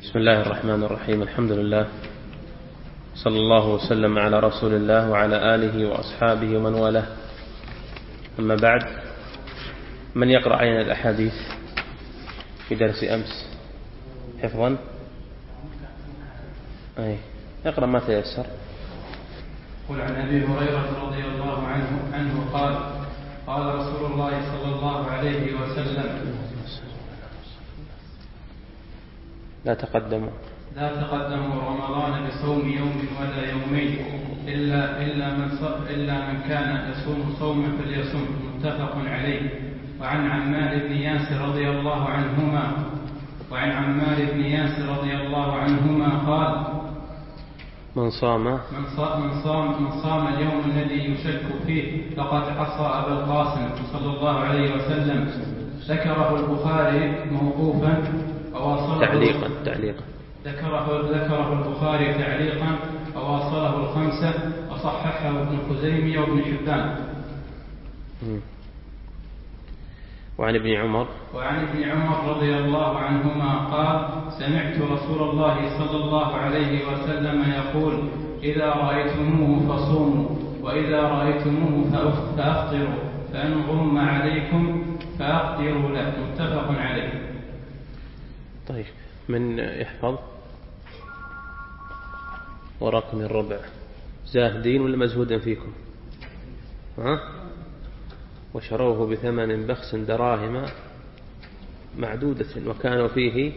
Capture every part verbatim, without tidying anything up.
بسم الله الرحمن الرحيم. الحمد لله، صلى الله وسلم على رسول الله وعلى آله وأصحابه ومن والاه. أما بعد، من يقرأ علينا الأحاديث في درس أمس حفظا؟ أي اقرأ ما تيسر. قل عن أبي هريرة رضي الله عنه عنه قال قال رسول الله صلى الله عليه وسلم: لا تقدموا لا تقدموا رمضان بصوم يوم ولا يومين إلا إلا من إلا من كان يصوم صوما فليصم. متفق عليه. وعن عمار بن ياسر رضي الله عنهما وعن عمار بن ياسر رضي الله عنهما قال: من صام من صام من صام, من صام اليوم الذي يشك فيه لقد عصى أبا القاسم صلى الله عليه وسلم. ذكره البخاري موقوفا وواصله تعليقا تعليقا ذكره ذكره البخاري تعليقا وواصله الخمسة وصححه ابن خزيمة وابن حبان. وعن ابن عمر وعن ابن عمر رضي الله عنهما قال: سمعت رسول الله صلى الله عليه وسلم يقول: إذا رأيتموه فصوموا وإذا رأيتموه فأفطروا فإن غم عليكم فأفطروا له. متفق عليه. طيب، من يحفظ وراكم الربع؟ زاهدين ولا مزهودا فيكم؟ ها؟ وشروه بثمن بخس دراهم معدودة وكانوا فيه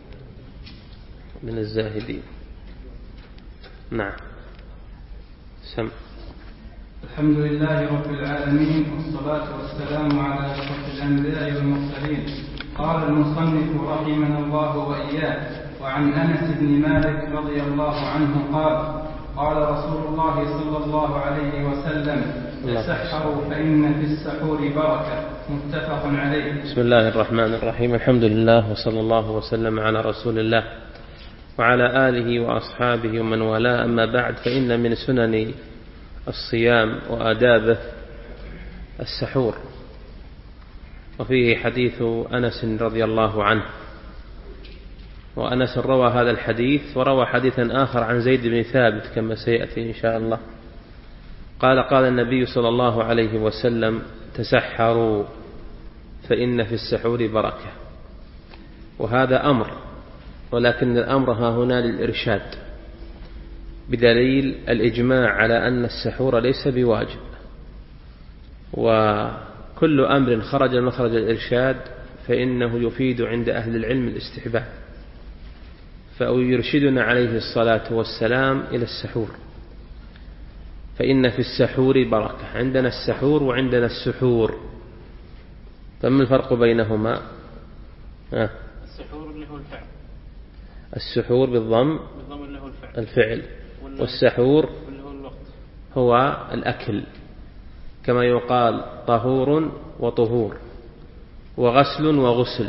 من الزاهدين. نعم. سم. الحمد لله رب العالمين، والصلاة والسلام على أشرف الأنبياء والمرسلين. قال المصنف رحمنا الله وإياه: وعن أنس بن مالك رضي الله عنه قال: قال رسول الله صلى الله عليه وسلم: تسحروا فإن في السحور بركة. متفق عليه. بسم الله الرحمن الرحيم. الحمد لله، وصلى الله وسلم على رسول الله وعلى آله وأصحابه ومن والاه. أما بعد، فإن من سنن الصيام وآدابه السحور، وفيه حديث أنس رضي الله عنه. وأنس روى هذا الحديث وروى حديثا آخر عن زيد بن ثابت كما سيأتي إن شاء الله. قال: قال النبي صلى الله عليه وسلم: تسحروا فإن في السحور بركة. وهذا أمر، ولكن الأمر ها هنا للإرشاد، بدليل الإجماع على أن السحور ليس بواجب، وكل أمر خرج مخرج الإرشاد فإنه يفيد عند أهل العلم الاستحباب. فيرشدنا عليه الصلاة والسلام إلى السحور، فإن في السحور بركة. عندنا السحور وعندنا السحور، فما الفرق بينهما؟ آه. السحور اللي هو الفعل. السحور بالضم بالضم اللي هو الفعل, الفعل. والسحور اللي هو الوقت، هو الأكل، كما يقال طهور وطهور وغسل وغسل.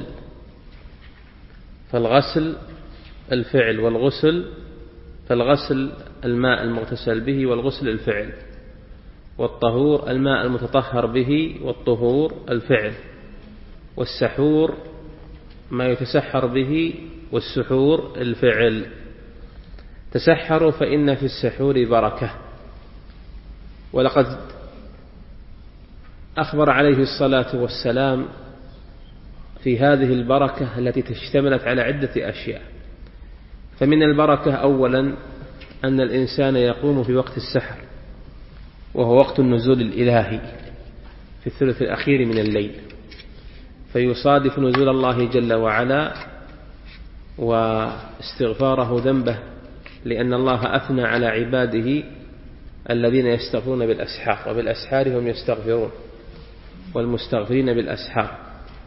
فالغسل الفعل، والغسل فالغسل الماء المغتسل به، والغسل الفعل. والطهور الماء المتطهر به، والطهور الفعل. والسحور ما يتسحر به، والسحور الفعل. تسحروا فإن في السحور بركة. ولقد أخبر عليه الصلاة والسلام في هذه البركة التي تشتملت على عدة أشياء. فمن البركة أولا أن الإنسان يقوم في وقت السحر، وهو وقت النزول الإلهي في الثلث الأخير من الليل، فيصادف نزول الله جل وعلا واستغفاره ذنبه، لأن الله أثنى على عباده الذين يستغفرون بالأسحار، وبالأسحار هم يستغفرون، والمستغفرين بالأسحار.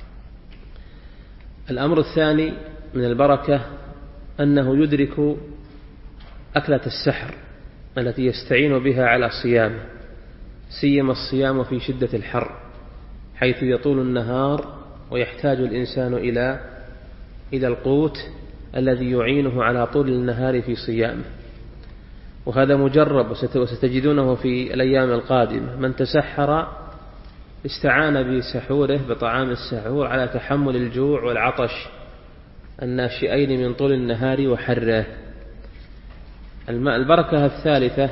الأمر الثاني من البركة أنه يدرك أكلة السحر التي يستعين بها على صيامه، سيما الصيام في شدة الحر، حيث يطول النهار ويحتاج الإنسان إلى إلى القوت الذي يعينه على طول النهار في صيامه. وهذا مجرب، وستجدونه في الأيام القادمة. من تسحر استعان بسحوره، بطعام السحور، على تحمل الجوع والعطش الناشئين من طول النهار وحره. البركة الثالثة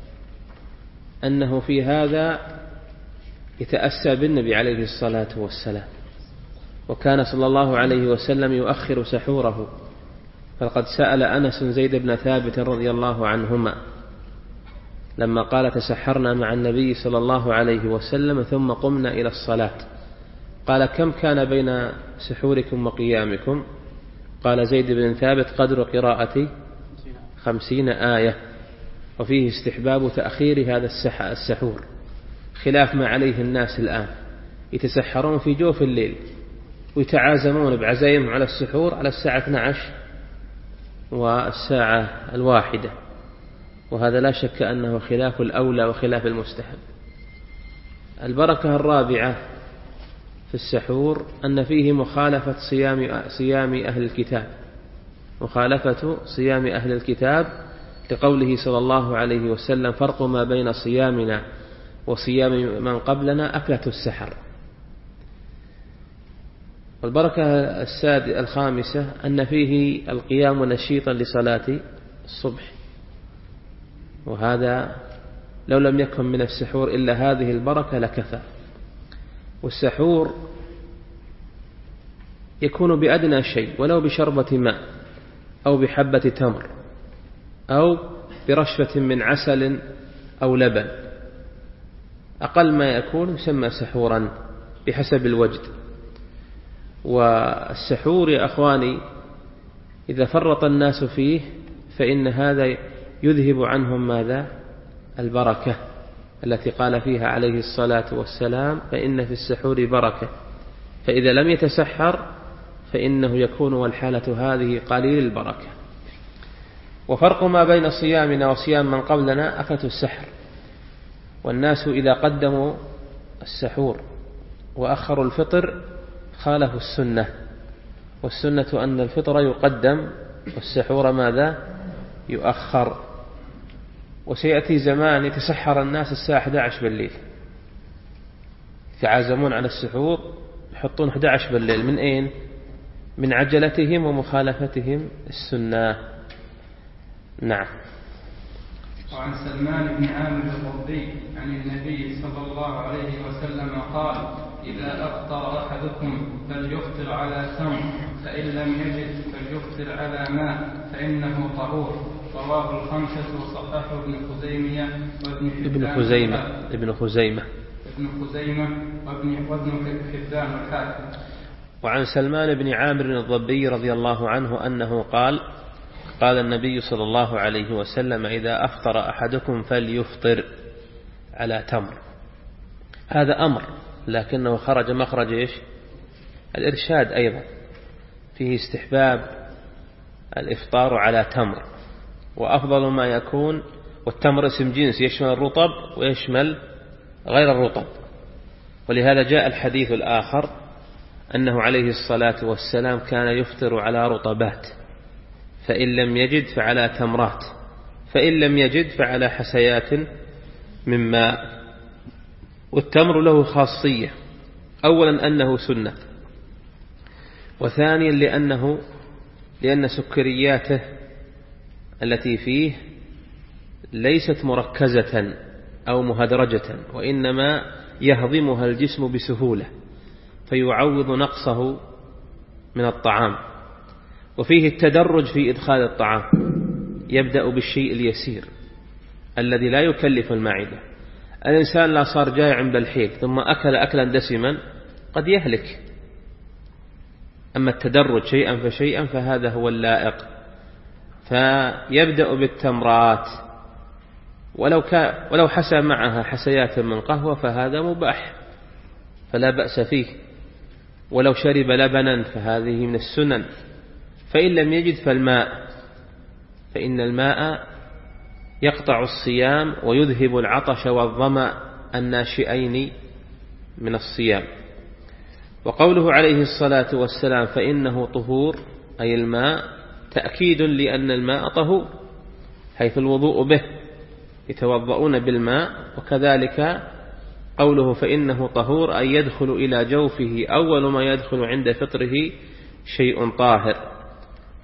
أنه في هذا يتأسى بالنبي عليه الصلاة والسلام، وكان صلى الله عليه وسلم يؤخر سحوره، فقد سأل أنس زيد بن ثابت رضي الله عنهما لما قال تسحرنا مع النبي صلى الله عليه وسلم ثم قمنا إلى الصلاة، قال كم كان بين سحوركم وقيامكم؟ قال زيد بن ثابت قدر قراءة خمسين آية. وفيه استحباب تأخير هذا السحور، خلاف ما عليه الناس الآن، يتسحرون في جوف الليل ويتعازمون بعزايم على السحور على الساعة اثنتي عشرة والساعة الواحدة، وهذا لا شك أنه خلاف الأولى وخلاف المستحب. البركة الرابعة في السحور أن فيه مخالفة صيام صيام أهل الكتاب، مخالفة صيام أهل الكتاب لقوله صلى الله عليه وسلم فرق ما بين صيامنا وصيام من قبلنا أكلة السحر. والبركة السادسة الخامسة أن فيه القيام نشيطا لصلاة الصبح، وهذا لو لم يكن من السحور إلا هذه البركة لكفى. والسحور يكون بأدنى شيء ولو بشربة ماء أو بحبة تمر أو برشفة من عسل أو لبن، أقل ما يكون يسمى سحورا بحسب الوجد. والسحور يا أخواني إذا فرط الناس فيه فإن هذا يذهب عنهم ماذا؟ البركة التي قال فيها عليه الصلاة والسلام فإن في السحور بركة، فإذا لم يتسحر فإنه يكون والحالة هذه قليل البركة. وفرق ما بين صيامنا وصيام من قبلنا أكلة السحر، والناس إذا قدموا السحور وأخروا الفطر خالفوا السنة، والسنة أن الفطر يقدم والسحور ماذا؟ يؤخر. وسيأتي زمان يتسحر الناس الساعة أحد عشر بالليل، يتعازمون على السحور يحطون أحد عشر بالليل، من أين؟ من عجلتهم ومخالفتهم السنة. نعم. وعن سلمان بن عامر الضبي عن النبي صلى الله عليه وسلم قال إذا أفطر أحدكم فليفطر على تمر، فإن لم يجد فليفطر على ماء فإنه طهور. رواه الخمسة وصححه ابن خزيمة وابن ابن خزيمة ابن خزيمة ابن خزيمة وابن وابن حبان والحاكم. وعن سلمان بن عامر الضبي رضي الله عنه أنه قال قال النبي صلى الله عليه وسلم إذا أفطر أحدكم فليفطر على تمر. هذا أمر لكنه خرج مخرج إيش؟ الإرشاد أيضا، فيه استحباب الإفطار على تمر، وأفضل ما يكون، والتمر اسم جنس يشمل الرطب ويشمل غير الرطب، ولهذا جاء الحديث الآخر أنه عليه الصلاة والسلام كان يفطر على رطبات، فإن لم يجد فعلى تمرات، فإن لم يجد فعلى حسيات من ماء. والتمر له خاصية، أولا أنه سنة، وثانيا لأنه لأن سكرياته التي فيه ليست مركزة أو مهدرجة، وإنما يهضمها الجسم بسهولة فيعوض نقصه من الطعام. وفيه التدرج في إدخال الطعام، يبدأ بالشيء اليسير الذي لا يكلف المعدة. الإنسان لا صار جائع بالحيل ثم أكل أكلا دسما قد يهلك، أما التدرج شيئا فشيئا فهذا هو اللائق. فيبدأ بالتمرات، ولو, ولو حسى معها حسيات من قهوة فهذا مباح فلا بأس فيه، ولو شرب لبنا فهذه من السنن. فإن لم يجد فالماء، فإن الماء يقطع الصيام ويذهب العطش والظمأ الناشئين من الصيام. وقوله عليه الصلاة والسلام فإنه طهور أي الماء تأكيد لأن الماء طهور، حيث الوضوء به يتوضؤون بالماء، وكذلك قوله فإنه طهور أي يدخل إلى جوفه أول ما يدخل عند فطره شيء طاهر،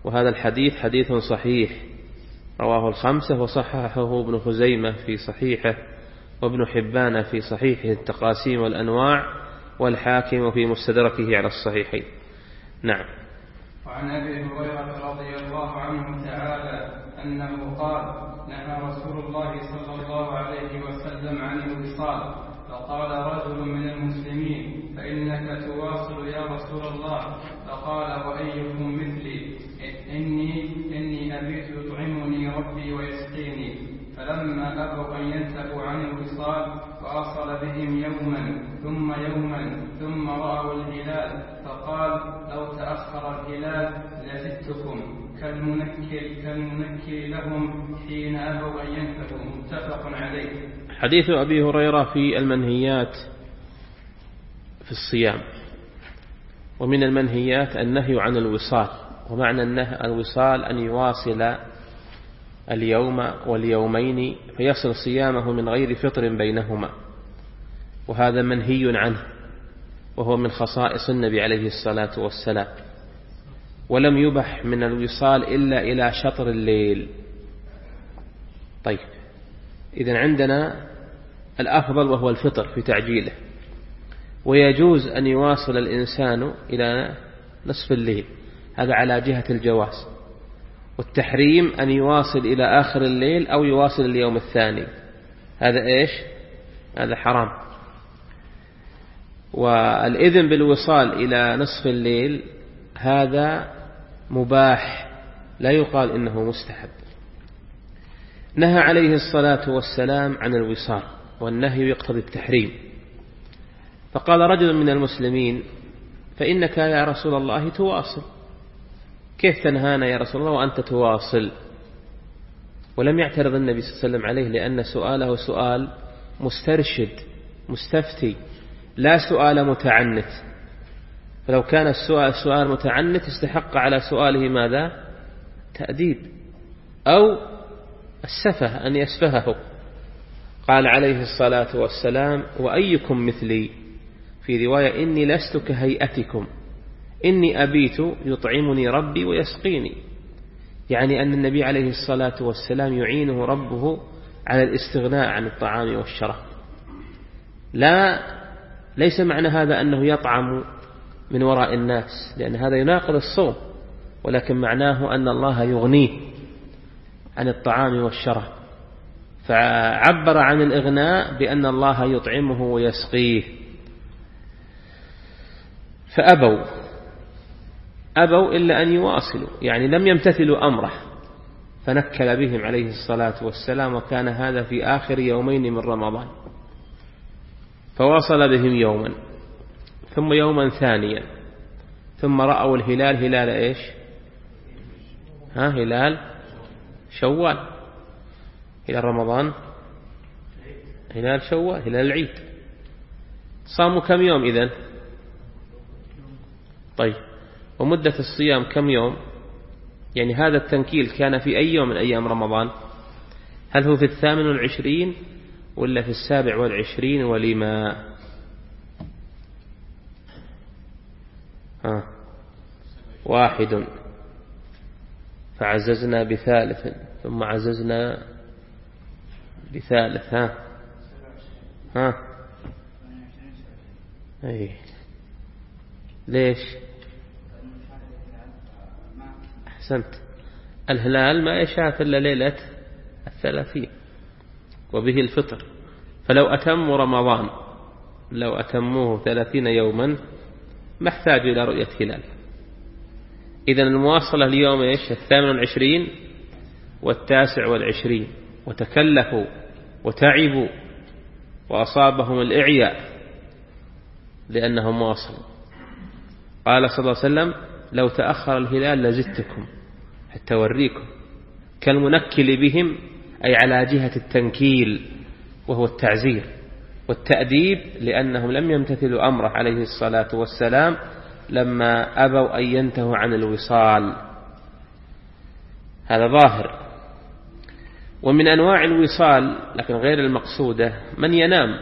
وهذا الحديث حديث صحيح رواه الخمسة وصححه ابن خزيمة في صحيحه، وابن حبان في صحيحه التقاسيم والأنواع، والحاكم في مستدركه على الصحيحين. نعم. وعن أبي هريرة رضي الله عنه تعالى أنه قال: نهى رسول الله صلى الله عليه وسلم عن الوصال، فقال رجل من المسلمين: فإنك تواصل يا رسول الله. فقال: وأيكم مثلي؟ إني, إني أبيت يطعمني ربي ويسقيني. فلما أبوا أن ينتهوا عن الوصال واصل بهم يوما ثم يوما ثم رأوا الهلال، فقال: لو تأخر الهلال لزدتكم كالمنكر, كالمنكر لهم حين أبوا أن ينتهوا. متفق عليه. حديث أبي هريرة في المنهيات في الصيام. ومن المنهيات النهي عن الوصال، ومعنى النهي الوصال أن يواصل اليوم واليومين فيصل صيامه من غير فطر بينهما، وهذا منهي عنه، وهو من خصائص النبي عليه الصلاة والسلام. ولم يبح من الوصال إلا إلى شطر الليل. طيب، إذن عندنا الأفضل وهو الفطر في تعجيله، ويجوز أن يواصل الإنسان إلى نصف الليل، هذا على جهة الجواز. والتحريم أن يواصل إلى آخر الليل أو يواصل اليوم الثاني، هذا إيش؟ هذا حرام. والإذن بالوصال إلى نصف الليل هذا مباح، لا يقال إنه مستحب. نهى عليه الصلاة والسلام عن الوصال، والنهي يقتضي التحريم. فقال رجل من المسلمين: فإنك يا رسول الله تواصل، كيف تنهانا يا رسول الله وأنت تواصل؟ ولم يعترض النبي صلى الله عليه وسلم عليه، لأن سؤاله سؤال مسترشد مستفتي، لا سؤال متعنت. فلو كان السؤال سؤال متعنت استحق على سؤاله ماذا؟ تأديب أو السفه، أن يسفهه. قال عليه الصلاة والسلام: وأيكم مثلي؟ في رواية: إني لست كهيئتكم، إني أبيت يطعمني ربي ويسقيني. يعني أن النبي عليه الصلاة والسلام يعينه ربه على الاستغناء عن الطعام والشراب. لا ليس معنى هذا أنه يطعم من وراء الناس، لأن هذا يناقض الصوم، ولكن معناه أن الله يغنيه عن الطعام والشراب، فعبر عن الإغناء بأن الله يطعمه ويسقيه. فأبوا أبوا إلا أن يواصلوا، يعني لم يمتثلوا أمره، فنكل بهم عليه الصلاة والسلام، وكان هذا في آخر يومين من رمضان. فواصل بهم يوما ثم يوما ثانيا، ثم رأوا الهلال. هلال إيش؟ ها هلال شوال، هلال رمضان، هلال شوال، هلال العيد. صاموا كم يوم إذن؟ طيب، ومدة الصيام كم يوم؟ يعني هذا التنكيل كان في أي يوم من أيام رمضان؟ هل هو في الثامن والعشرين ولا في السابع والعشرين؟ ولما؟ ها واحد، فعززنا بثالث، ثم عززنا بثالث. ها ها أي ليش؟ أحسنت، الهلال ما يشاف إلا ليلة الثلاثين، وبه الفطر. فلو أتموا رمضان، لو أتموه ثلاثين يوما ما احتاجوا إلى رؤية هلال. إذن المواصلة اليوم إيش؟ الثامن والعشرين والتاسع والعشرين، وتكلفوا وتعبوا وأصابهم الإعياء لأنهم واصلوا. قال صلى الله عليه وسلم: لو تأخر الهلال لزدتكم، حتى وريكم، كالمنكل بهم، أي على جهة التنكيل وهو التعزير والتأديب، لأنهم لم يمتثلوا أمره عليه الصلاة والسلام لما أبوا أن ينتهوا عن الوصال. هذا ظاهر. ومن أنواع الوصال لكن غير المقصودة من ينام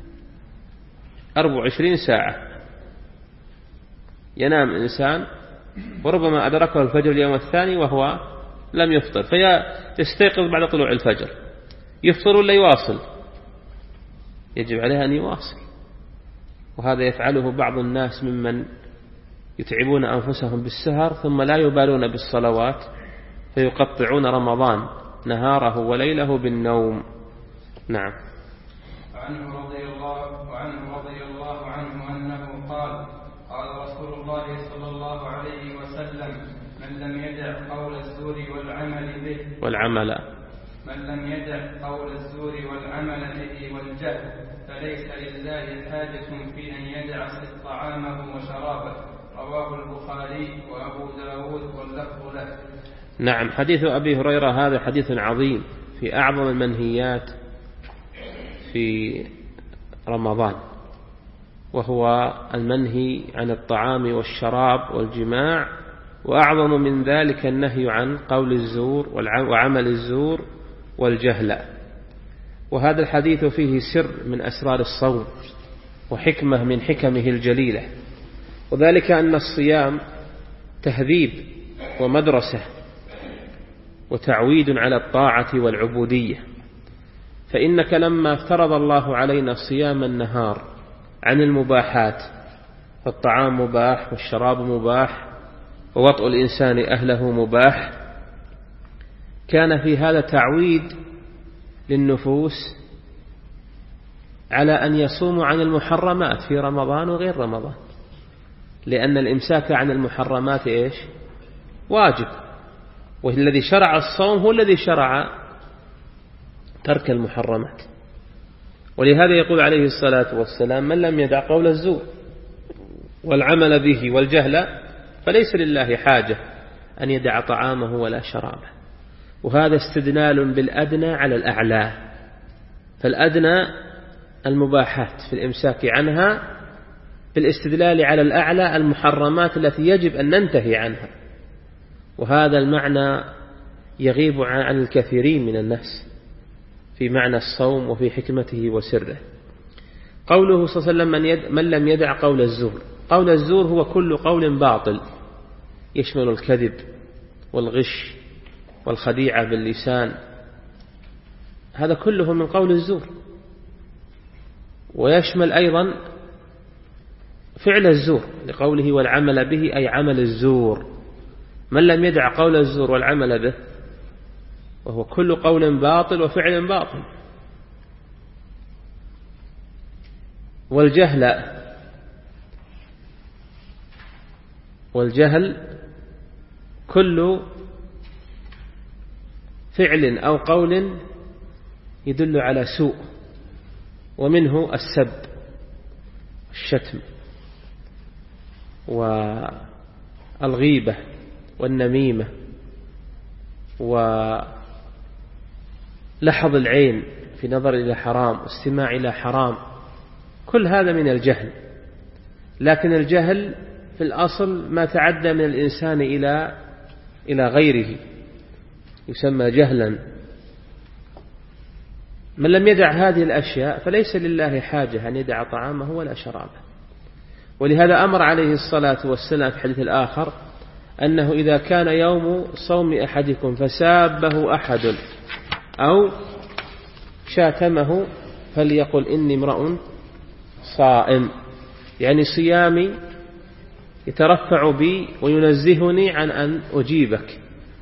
أربع وعشرين ساعة. ينام إنسان وربما أدركه الفجر اليوم الثاني وهو لم يفطر، فيستيقظ بعد طلوع الفجر، يفطر ولا يواصل؟ يجب عليه أن يواصل. وهذا يفعله بعض الناس ممن يتعبون أنفسهم بالسهر ثم لا يبالون بالصلوات، فيقطعون رمضان نهاره وليله بالنوم. نعم. وعنه رضي الله وعنه رضي الله عنه أنه قال: قال رسول الله صلى الله عليه وسلم: من لم يدع قول الزور والعمل به والعمل من لم يدع قول الزور والعمل به والجهل فليس لله حاجة في أن يدع طعامه وشرابه. رواه البخاري وأبو داود واللفظ له. نعم. حديث أبي هريرة هذا حديث عظيم في أعظم المنهيات في رمضان، وهو المنهي عن الطعام والشراب والجماع، وأعظم من ذلك النهي عن قول الزور وعمل الزور والجهل. وهذا الحديث فيه سر من أسرار الصوم وحكمة من حكمه الجليلة، وذلك أن الصيام تهذيب ومدرسة وتعويد على الطاعة والعبودية. فإنك لما افترض الله علينا صيام النهار عن المباحات، فالطعام مباح والشراب مباح ووطء الإنسان أهله مباح، كان في هذا تعويد للنفوس على أن يصوموا عن المحرمات في رمضان وغير رمضان، لأن الإمساك عن المحرمات إيش؟ واجب، والذي شرع الصوم هو الذي شرع ترك المحرمات. ولهذا يقول عليه الصلاة والسلام: من لم يدع قول الزور والعمل به والجهل فليس لله حاجة أن يدع طعامه ولا شرابه. وهذا استدلال بالأدنى على الأعلى، فالأدنى المباحات في الإمساك عنها، بالاستدلال على الأعلى المحرمات التي يجب أن ننتهي عنها. وهذا المعنى يغيب عن الكثيرين من الناس في معنى الصوم وفي حكمته وسره. قوله صلى الله عليه وسلم: من, يد من لم يدع قول الزور. قول الزور هو كل قول باطل يشمل الكذب والغش والخديعة باللسان، هذا كله من قول الزور. ويشمل أيضا فعل الزور لقوله والعمل به، أي عمل الزور. من لم يدع قول الزور والعمل به، وهو كل قول باطل وفعل باطل. والجهل والجهل كل فعل أو قول يدل على سوء، ومنه السب الشتم والغيبة والنميمة ولحظ العين في نظر إلى حرام واستماع إلى حرام، كل هذا من الجهل. لكن الجهل في الأصل ما تعدى من الإنسان إلى إلى غيره يسمى جهلا. من لم يدع هذه الأشياء فليس لله حاجة أن يدع طعامه ولا شرابه. ولهذا أمر عليه الصلاة والسلام في الحديث الآخر أنه إذا كان يوم صوم أحدكم فسابه أحد أو شاتمه فليقل إني امرؤ صائم، يعني صيامي يترفع بي وينزهني عن أن أجيبك،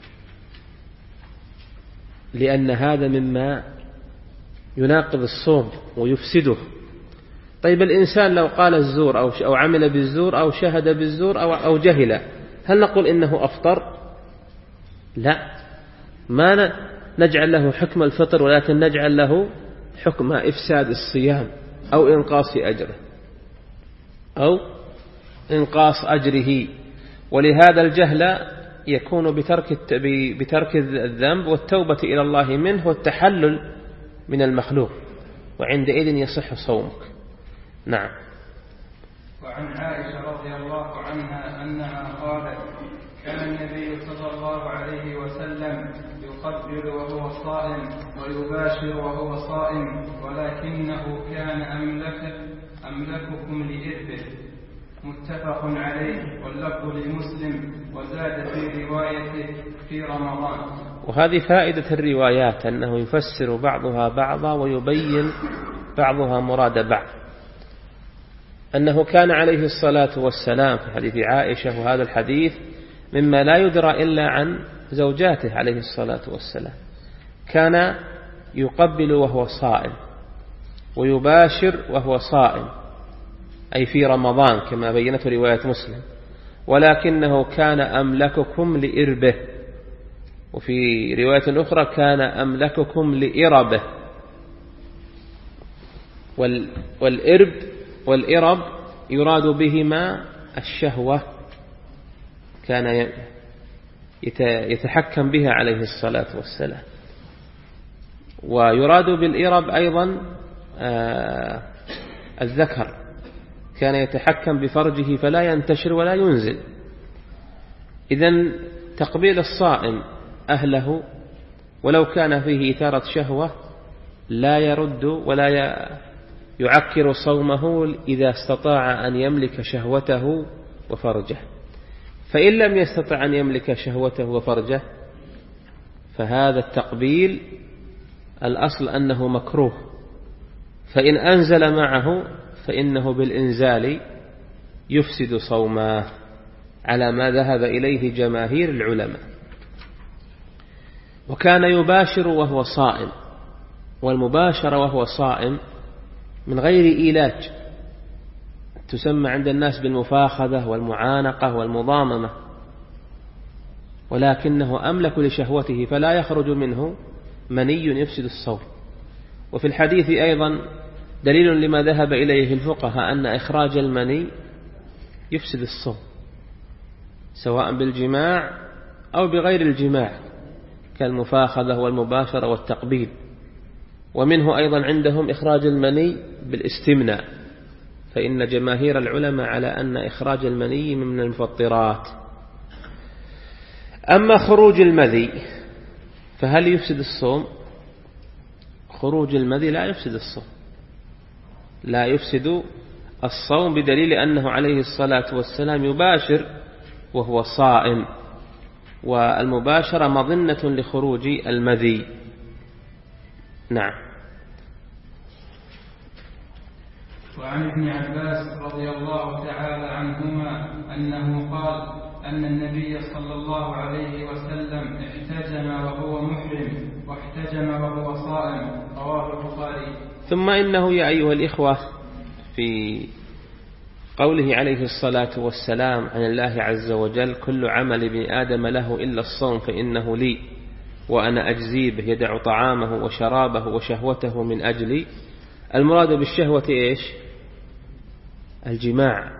لأن هذا مما يناقض الصوم ويفسده. طيب الإنسان لو قال الزور أو أو عمل بالزور أو شهد بالزور أو أو جهل، هل نقول إنه أفطر؟ لا، ما نجعل له حكم الفطر، ولكن نجعل له حكم إفساد الصيام أو إنقاص أجره أو إنقاص أجره. ولهذا الجهل يكون بترك بترك الذنب والتوبة إلى الله منه والتحلل من المخلوق، وعندئذ يصح صومك. نعم. وعن عائشة رضي الله عنها أنها قالت: كان النبي صلى الله عليه وسلم يقبل وهو صائم ويباشر وهو صائم، ولكنه كان أملك أملككم لإربه. متفق عليه واللفظ لمسلم وزاد في روايته في رمضان. وهذه فائدة الروايات أنه يفسر بعضها بعضا ويبين بعضها مراد بعض. أنه كان عليه الصلاة والسلام في حديث عائشة، وهذا الحديث مما لا يدرى إلا عن زوجاته عليه الصلاة والسلام، كان يقبل وهو صائم ويباشر وهو صائم، أي في رمضان كما بينته رواية مسلم، ولكنه كان أملككم لإربه، وفي رواية أخرى كان أملككم لإربه. والإرب والإرب يراد بهما الشهوة، كان يتحكم بها عليه الصلاة والسلام. ويراد بالإرب أيضا الذكر، كان يتحكم بفرجه فلا ينتشر ولا ينزل. إذن تقبيل الصائم أهله ولو كان فيه إثارة شهوة لا يرد ولا يعكر صومه إذا استطاع أن يملك شهوته وفرجه. فإن لم يستطع أن يملك شهوته وفرجه فهذا التقبيل الأصل أنه مكروه، فإن أنزل معه فإنه بالإنزال يفسد صومه على ما ذهب إليه جماهير العلماء. وكان يباشر وهو صائم، والمباشرة وهو صائم من غير إيلاج تسمى عند الناس بالمفاخذة والمعانقة والمضاممة، ولكنه أملك لشهوته فلا يخرج منه مني يفسد الصوم. وفي الحديث أيضا دليل لما ذهب إليه الفقهاء أن إخراج المني يفسد الصوم سواء بالجماع أو بغير الجماع كالمفاخذة والمباشرة والتقبيل. ومنه أيضا عندهم إخراج المني بالاستمناء، فإن جماهير العلماء على أن إخراج المني من المفطرات. أما خروج المذي فهل يفسد الصوم؟ خروج المذي لا يفسد الصوم، لا يفسد الصوم بدليل أنه عليه الصلاة والسلام يباشر وهو صائم، والمباشرة مظنة لخروج المذي. نعم. وعن ابن عباس رضي الله تعالى عنهما أنه قال أن النبي صلى الله عليه وسلم احتجم وهو محرم واحتجم وهو صائم، رواه البخاري. ثم إنه يا أيها الإخوة في قوله عليه الصلاة والسلام عن الله عز وجل كل عمل ابن آدم له إلا الصوم فإنه لي وأنا أجزي به، يدع طعامه وشرابه وشهوته من أجلي. المراد بالشهوة إيش؟ الجماع.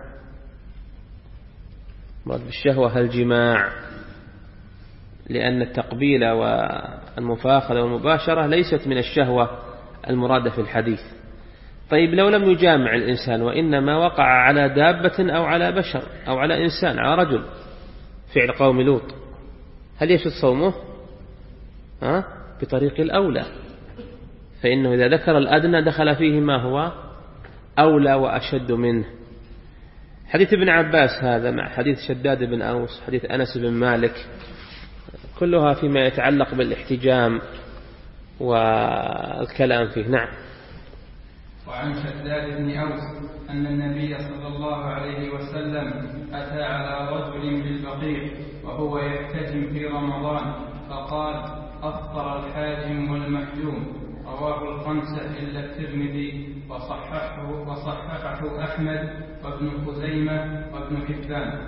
المراد بالشهوة الجماع، لأن التقبيل والمفاخذة والمباشرة ليست من الشهوة المرادة في الحديث. طيب لو لم يجامع الإنسان وإنما وقع على دابة أو على بشر أو على إنسان، على رجل، فعل قوم لوط، هل يفسد صومه؟ ها؟ بطريق الأولى، فإنه إذا ذكر الأدنى دخل فيه ما هو أولى وأشد منه. حديث ابن عباس هذا مع حديث شداد بن أوس، حديث أنس بن مالك، كلها فيما يتعلق بالاحتجام والكلام فيه. نعم. وعن شداد بن أوس أن النبي صلى الله عليه وسلم أتى على رجل بالبقيع وهو يحتجم في رمضان فقال أفطر الحاجم والمحجوم، رواه الخمسة إلا الترمذي وصححه, وصححه أحمد وابن خزيمة وابن حبان.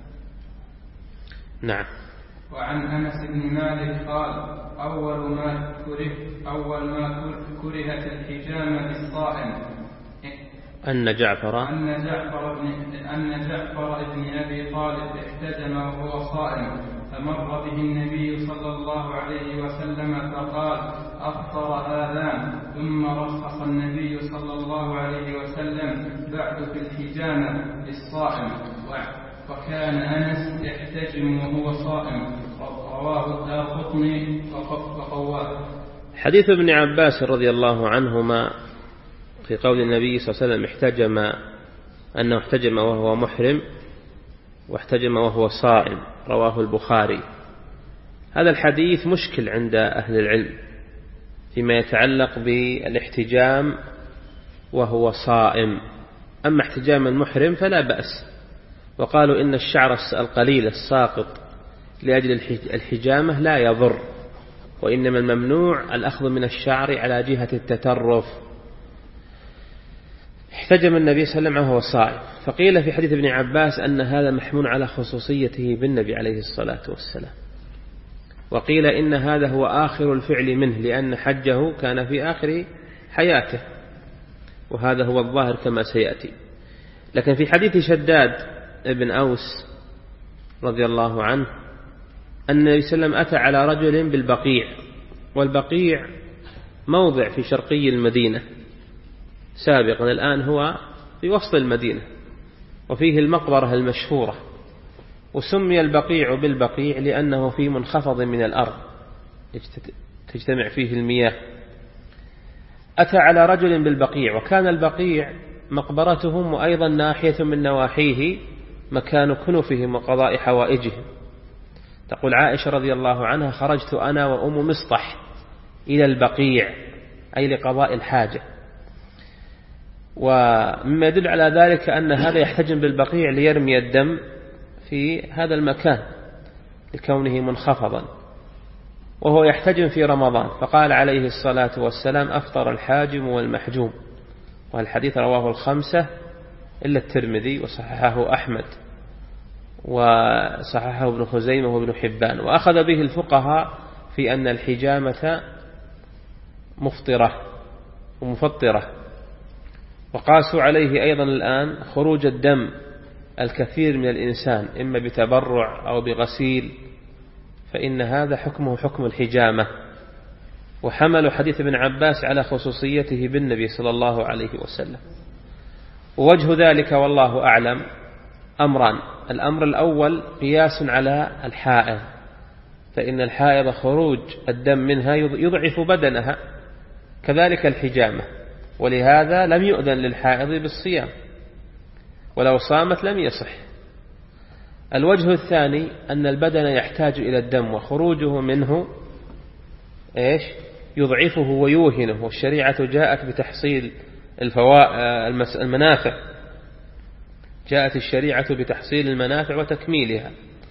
نعم. وعن أنس بن مالك قال أول ما كره أول ما كرهت الحجامة بالصائم أن جعفر أن جعفر بن أن جعفر بن أبي طالب احتجم وهو صائم، فمر به النبي صلى الله عليه وسلم فقال أفطر هذان، ثم رخص النبي صلى الله عليه وسلم بعد في الحجامة للصائم، وكان أنس يحتجم وهو صائم، رواه الدارقطني وقواه. حديث ابن عباس رضي الله عنهما في قول النبي صلى الله عليه وسلم احتجم أنه احتجم وهو محرم واحتجم وهو صائم، رواه البخاري. هذا الحديث مشكل عند أهل العلم فيما يتعلق بالاحتجام وهو صائم. أما احتجام المحرم فلا بأس، وقالوا إن الشعر القليل الساقط لأجل الحجامة لا يضر، وإنما الممنوع الأخذ من الشعر على جهة التترف. احتجم النبي صلى الله عليه وسلم وهو صائم، فقيل في حديث ابن عباس أن هذا محمول على خصوصيته بالنبي عليه الصلاة والسلام، وقيل إن هذا هو آخر الفعل منه لأن حجه كان في آخر حياته، وهذا هو الظاهر كما سيأتي. لكن في حديث شداد ابن أوس رضي الله عنه أن النبي صلى الله عليه وسلم أتى على رجل بالبقيع، والبقيع موضع في شرقي المدينة سابقا، الآن هو في وسط المدينة، وفيه المقبرة المشهورة، وسمي البقيع بالبقيع لأنه في منخفض من الأرض تجتمع فيه المياه. أتى على رجل بالبقيع، وكان البقيع مقبرتهم وأيضا ناحية من نواحيه مكان كنفهم وقضاء حوائجهم. تقول عائشة رضي الله عنها: خرجت أنا وأم مصطح إلى البقيع أي لقضاء الحاجة. ومما يدل على ذلك أن هذا يحتجم بالبقيع ليرمي الدم في هذا المكان لكونه منخفضا، وهو يحتجم في رمضان، فقال عليه الصلاة والسلام: أفطر الحاجم والمحجوم. والحديث رواه الخمسة إلا الترمذي، وصححه أحمد وصححه ابن خزيمة وابن حبان. وأخذ به الفقهاء في أن الحجامة مفطرة ومفطرة، وقاسوا عليه أيضا الآن خروج الدم الكثير من الإنسان إما بتبرع أو بغسيل، فإن هذا حكمه حكم الحجامة، وحملوا حديث ابن عباس على خصوصيته بالنبي صلى الله عليه وسلم. ووجه ذلك والله أعلم أمران: الأمر الأول قياس على الحائض، فإن الحائض خروج الدم منها يضعف بدنها، كذلك الحجامة، ولهذا لم يؤذن للحائض بالصيام، ولو صامت لم يصح. الوجه الثاني أن البدن يحتاج إلى الدم، وخروجه منه إيش؟ يضعفه ويوهنه، والشريعة جاءت بتحصيل المنافع، جاءت الشريعة بتحصيل المنافع وتكميلها.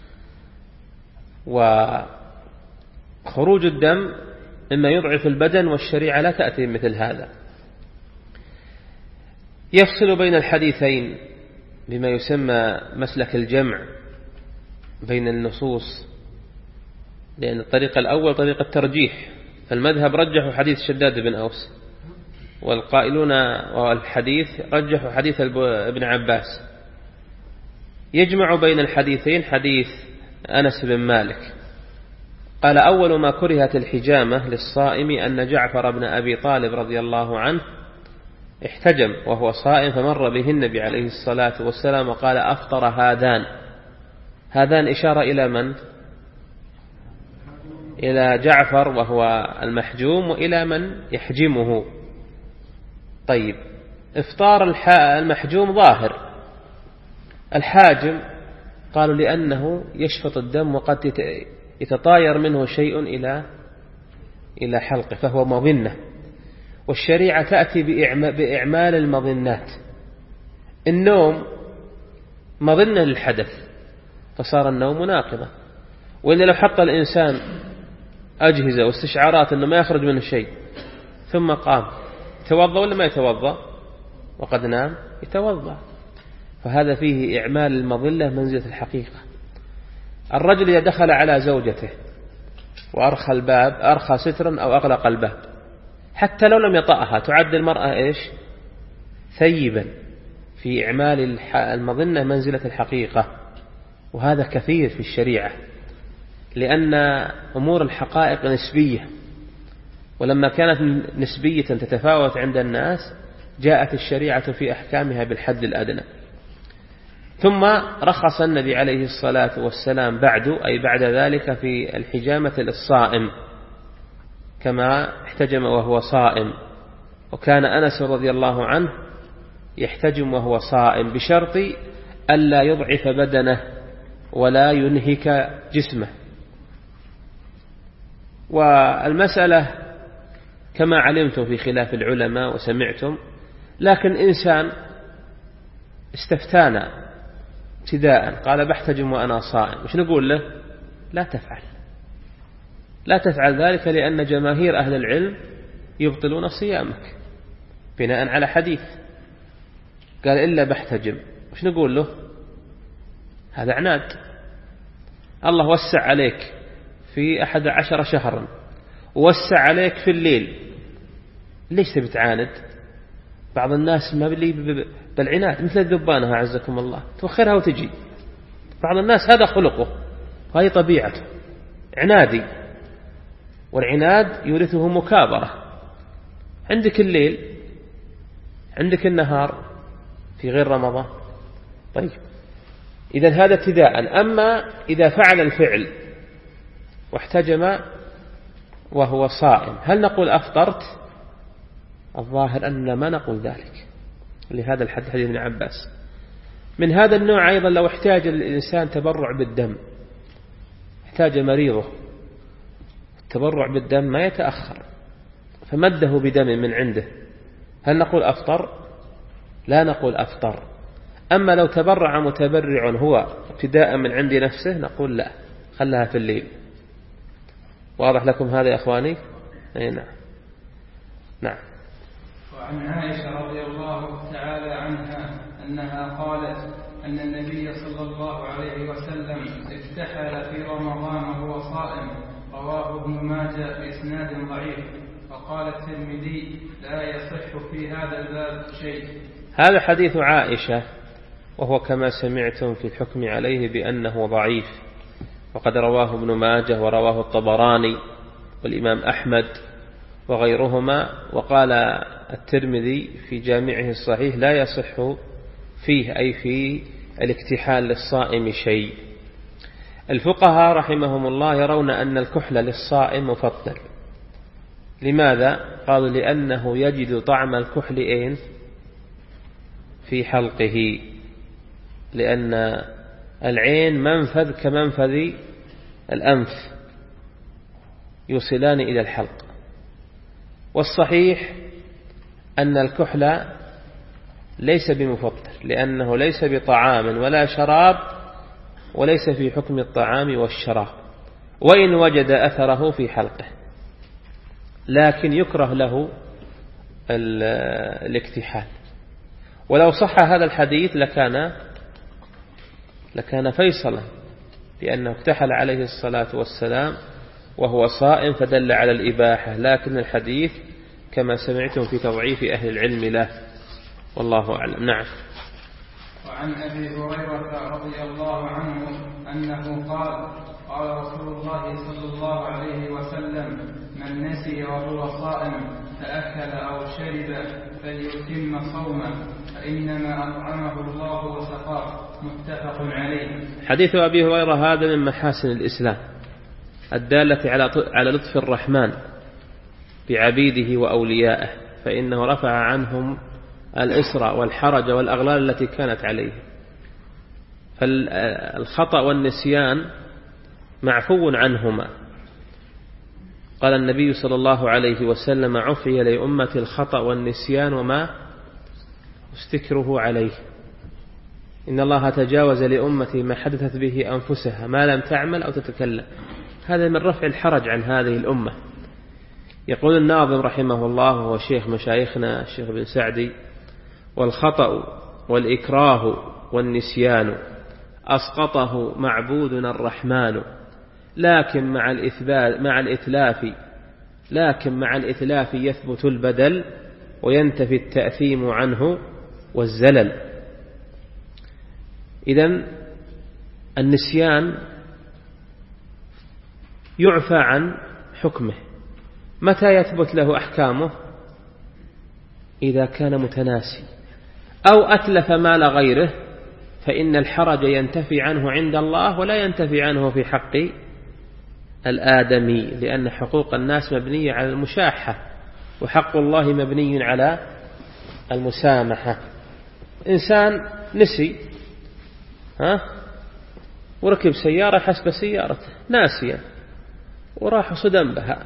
وخروج الدم إما يضعف البدن، والشريعة لا تأتي مثل هذا. يفصل بين الحديثين بما يسمى مسلك الجمع بين النصوص، لأن الطريقة الأول طريقة ترجيح، فالمذهب رجحوا حديث شداد بن أوس، والقائلون والحديث رجحوا حديث ابن عباس. يجمع بين الحديثين حديث أنس بن مالك قال: أول ما كرهت الحجامة للصائم أن جعفر بن أبي طالب رضي الله عنه احتجم وهو صائم، فمر به النبي عليه الصلاة والسلام وقال: أفطر هذان. هذان إشارة إلى من؟ إلى جعفر وهو المحجوم، وإلى من يحجمه. طيب، إفطار المحجوم ظاهر، الحاجم قالوا لأنه يشفط الدم وقد يتطاير منه شيء إلى إلى حلقه، فهو مظنة، والشريعة تأتي بإعمال المظنات. النوم مظنة للحدث، فصار النوم ناقضة، وإلا لو حط الإنسان أجهزة واستشعارات أنه ما يخرج منه شيء ثم قام، يتوضأ ولا ما يتوضأ؟ وقد نام يتوضأ. فهذا فيه إعمال المظلة منزلة الحقيقة. الرجل إذا دخل على زوجته وأرخى الباب، أرخى سترا أو أغلق الباب، حتى لو لم يطأها تعد المرأة إيش؟ ثيبا، في إعمال المظنة منزلة الحقيقة. وهذا كثير في الشريعة، لأن أمور الحقائق نسبية، ولما كانت نسبية تتفاوت عند الناس جاءت الشريعة في أحكامها بالحد الأدنى. ثم رخص النبي عليه الصلاة والسلام بعد أي بعد ذلك في الحجامة للصائم، كما احتجم وهو صائم. وكان أنس رضي الله عنه يحتجم وهو صائم بشرط ألا يضعف بدنه ولا ينهك جسمه. والمسألة كما علمتم في خلاف العلماء وسمعتم، لكن إنسان استفتانا ابتداء قال بحتجم وأنا صائم، وش نقول له؟ لا تفعل، لا تفعل ذلك، لأن جماهير أهل العلم يبطلون صيامك بناء على حديث. قال إلا بحتجم، وش نقول له؟ هذا عناد. الله وسع عليك في أحد عشر شهرا، ووسع عليك في الليل، ليش تبي تعاند؟ بعض الناس ما بلي بالعناد مثل الذبانة عزكم الله، توخرها وتجي. بعض الناس هذا خلقه وهي طبيعته، عنادي، والعناد يورثه مكابرة. عندك الليل، عندك النهار في غير رمضان. طيب إذا هذا ابتداء. أما إذا فعل الفعل واحتجم وهو صائم، هل نقول أفطرت؟ الظاهر أننا ما نقول ذلك لهذا الحديث حديث ابن عباس. من هذا النوع أيضا لو احتاج الإنسان تبرع بالدم، احتاج مريضه التبرع بالدم ما يتأخر، فمده بدم من عنده، هل نقول أفطر؟ لا نقول أفطر. أما لو تبرع متبرع هو ابتداء من عند نفسه نقول لا، خلها في الليل. واضح لكم هذا يا أخواني؟ أي نعم. نعم. وعن عائشة رضي الله تعالى عنها أنها قالت أن النبي صلى الله عليه وسلم افتحل في رمضان وهو صائم، رواه ابن ماجه بإسناد ضعيف، وقال الترمذي لا يصح في هذا الباب شيء. هذا حديث عائشة، وهو كما سمعتم في الحكم عليه بأنه ضعيف، وقد رواه ابن ماجه ورواه الطبراني والإمام أحمد وغيرهما. وقال الترمذي في جامعه الصحيح لا يصح فيه، أي في الاكتحال للصائم شيء. الفقهاء رحمهم الله يرون أن الكحل للصائم مفضل. لماذا؟ قالوا لأنه يجد طعم الكحل أين؟ في حلقه، لأن العين منفذ كمنفذ الأنف، يوصلان إلى الحلق. والصحيح أن الكحل ليس بمفطر، لأنه ليس بطعام ولا شراب، وليس في حكم الطعام والشراب، وإن وجد أثره في حلقه، لكن يكره له الاكتحال. ولو صح هذا الحديث لكان لكان فيصلا، لأنه اكتحل عليه الصلاة والسلام وهو صائم فدل على الإباحة، لكن الحديث كما سمعتم في تضعيف أهل العلم له، والله أعلم. نعم. وعن أبي هريرة رضي الله عنه أنه قال قال رسول الله صلى الله عليه وسلم من نسي وهو صائم فأكل أو شرب فليتم صومه فإنما أطعمه الله وسقاه، متفق عليه. حديث أبي هريرة هذا من محاسن الإسلام الدالة على لطف الرحمن بعبيده وأوليائه، فإنه رفع عنهم الإسر والحرج والأغلال التي كانت عليه. فالخطأ والنسيان معفو عنهما. قال النبي صلى الله عليه وسلم عفي لأمة الخطأ والنسيان وما استكره عليه. إن الله تجاوز لأمتي ما حدثت به أنفسها ما لم تعمل أو تتكلم. هذا من رفع الحرج عن هذه الأمة. يقول الناظم رحمه الله وهو شيخ مشايخنا الشيخ بن سعدي: والخطأ والإكراه والنسيان أسقطه معبودنا الرحمن، لكن مع الإثبات مع الإتلاف لكن مع الإتلاف يثبت البدل وينتفي التأثيم عنه والزلل. إذن النسيان يعفى عن حكمه. متى يثبت له أحكامه؟ إذا كان متناسي أو أتلف مال غيره، فإن الحرج ينتفي عنه عند الله ولا ينتفي عنه في حق الآدمي، لأن حقوق الناس مبنية على المشاحة، وحق الله مبني على المسامحة. إنسان نسي ها وركب سيارة حسب سيارته ناسيا وراح صدم بها.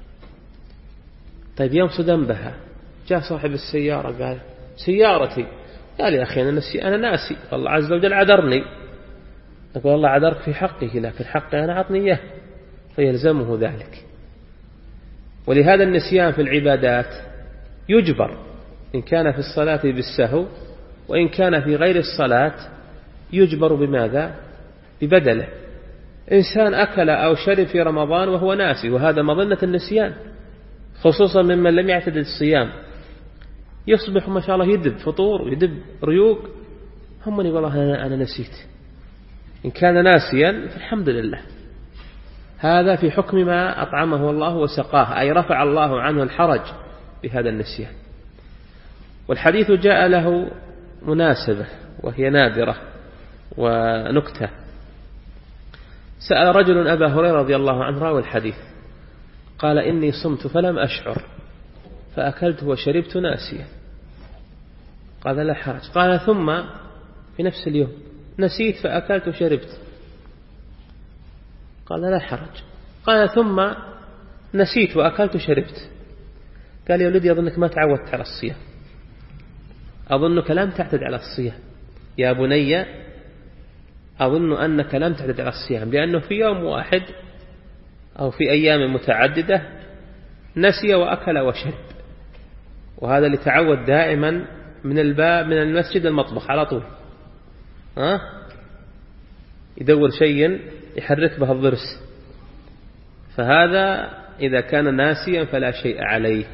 طيب يوم صدم بها جاء صاحب السيارة قال سيارتي، قال يا أخي أنا نسي أنا ناسي والله عز وجل عذرني. نقول الله عذرك في حقه لكن حقي أنا عطني إياه، فيلزمه ذلك. ولهذا النسيان في العبادات يجبر إن كان في الصلاة بالسهو، وإن كان في غير الصلاة يجبر بماذا؟ ببدله. إنسان أكل أو شرب في رمضان وهو ناسي، وهذا مظنة النسيان، خصوصا ممن لم يعتد الصيام، يصبح ما شاء الله يدب فطور ويدب ريوق، همني والله أنا, أنا نسيت. إن كان ناسيا فالحمد لله، هذا في حكم ما أطعمه الله وسقاه، أي رفع الله عنه الحرج بهذا النسيان. والحديث جاء له مناسبة وهي نادرة ونكتة. سأل رجل أبا هريرة رضي الله عنه راوي الحديث، قال إني صمت فلم أشعر فأكلت وشربت ناسيا. قال لا حرج. قال ثم في نفس اليوم نسيت فأكلت وشربت. قال لا حرج. قال ثم نسيت وأكلت وشربت. قال يا ولدي أظنك ما تعودت على الصيام، أظنك لم تعتد على الصيام يا بني، أظن أنك لم تعتد على الصيام، لأنه في يوم واحد أو في أيام متعددة نسي وأكل وشرب، وهذا اللي تعود دائما من الباب من المسجد المطبخ على طول، ها يدور شيء يحرك به الضرس، فهذا إذا كان ناسيا فلا شيء عليه.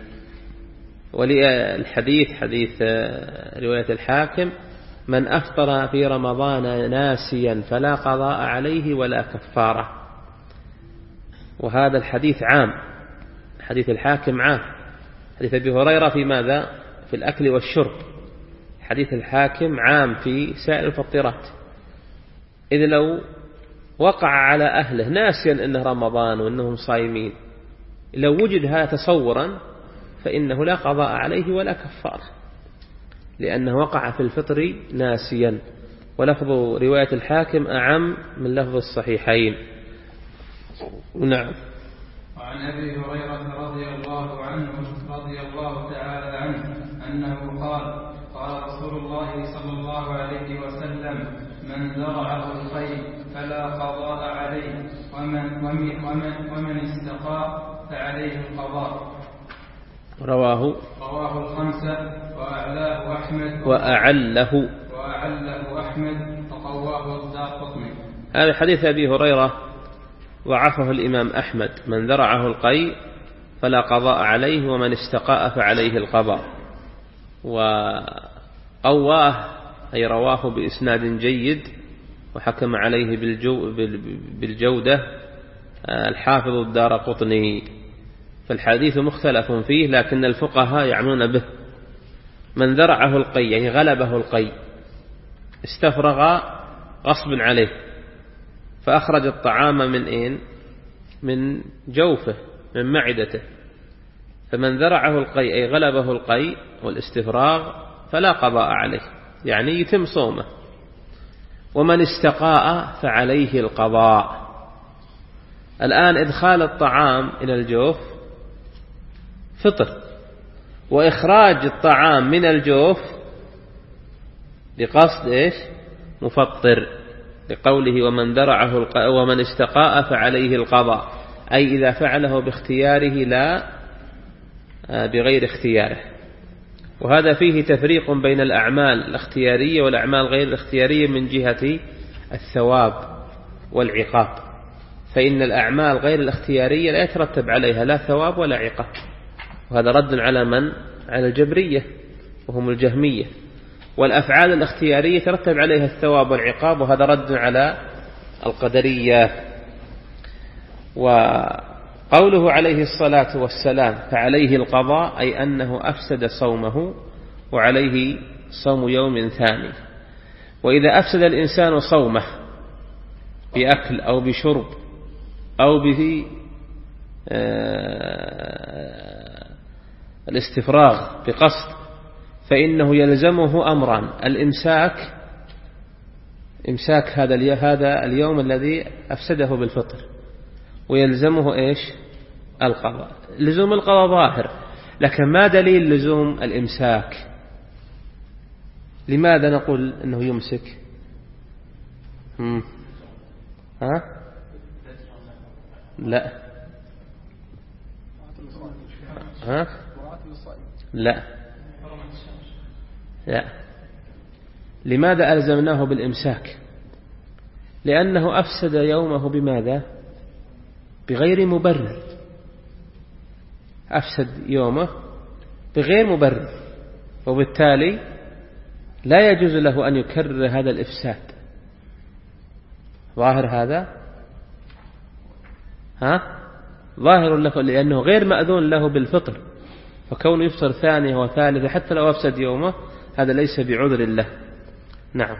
وللحديث حديث رواية الحاكم من أفطر في رمضان ناسيا فلا قضاء عليه ولا كفارة، وهذا الحديث عام، حديث الحاكم عام. حديث أبي هريرة في ماذا؟ في الأكل والشرب. حديث الحاكم عام في سائر الفطرات، إذ لو وقع على أهله ناسيا أنه رمضان وأنهم صايمين، لو وجد هذا تصورا فإنه لا قضاء عليه ولا كفارة، لأنه وقع في الفطر ناسيا. ولفظ رواية الحاكم أعم من لفظ الصحيحين. نعم. وعن أبي هريرة رضي الله عنه رضي الله تعالى عنه أنه قال قال رسول الله صلى الله عليه وسلم من زرعه الخير فلا قضاء عليه، ومن, ومن, ومن, ومن استقى فعليه القضاء. رواه رواه الخمسة وأعلاه أحمد وأعله وأعله أحمد وقواه الدارقطني. هذا حديث أبي هريرة ضعفه الإمام أحمد، من ذرعه القيء فلا قضاء عليه ومن استقاء فعليه القضاء. وقواه أي رواه بإسناد جيد وحكم عليه بالجو بالجودة الحافظ الدارقطني. فالحديث مختلف فيه، لكن الفقهاء يعنون به. من ذرعه القيء يعني غلبه القيء، استفرغ غصب عليه فأخرج الطعام من إين؟ من جوفه، من معدته. فمن ذرعه القيء أي غلبه القيء والاستفراغ فلا قضاء عليه، يعني يتم صومه. ومن استقاء فعليه القضاء. الآن إدخال الطعام إلى الجوف فطر، وإخراج الطعام من الجوف بقصد إيش؟ مفطر، لقوله ومن ذرعه الق... ومن استقاء فعليه القضاء، أي إذا فعله باختياره لا بغير اختياره. وهذا فيه تفريق بين الأعمال الاختيارية والأعمال غير الاختيارية من جهة الثواب والعقاب. فإن الأعمال غير الاختيارية لا يترتب عليها لا ثواب ولا عقاب، وهذا رد على من؟ على الجبرية وهم الجهمية. والأفعال الاختيارية ترتب عليها الثواب والعقاب، وهذا رد على القدرية. وقوله عليه الصلاة والسلام فعليه القضاء أي أنه أفسد صومه وعليه صوم يوم ثاني. وإذا أفسد الإنسان صومه بأكل أو بشرب أو به الاستفراغ بقصد، فإنه يلزمه أمران: الإمساك، إمساك هذا هذا اليوم الذي أفسده بالفطر، ويلزمه إيش؟ القضاء. لزوم القضاء ظاهر، لكن ما دليل لزوم الإمساك؟ لماذا نقول أنه يمسك؟ هم. ها؟ لا. ها؟ لا. لا. لماذا ألزمناه بالإمساك؟ لأنه أفسد يومه بماذا؟ بغير مبرر. أفسد يومه بغير مبرر، وبالتالي لا يجوز له أن يكرر هذا الإفساد. ظاهر هذا؟ ها؟ ظاهر له، لأنه غير مأذون له بالفطر، فكونه يفطر ثانية وثالثة حتى لو أفسد يومه هذا ليس بعذر له. نعم.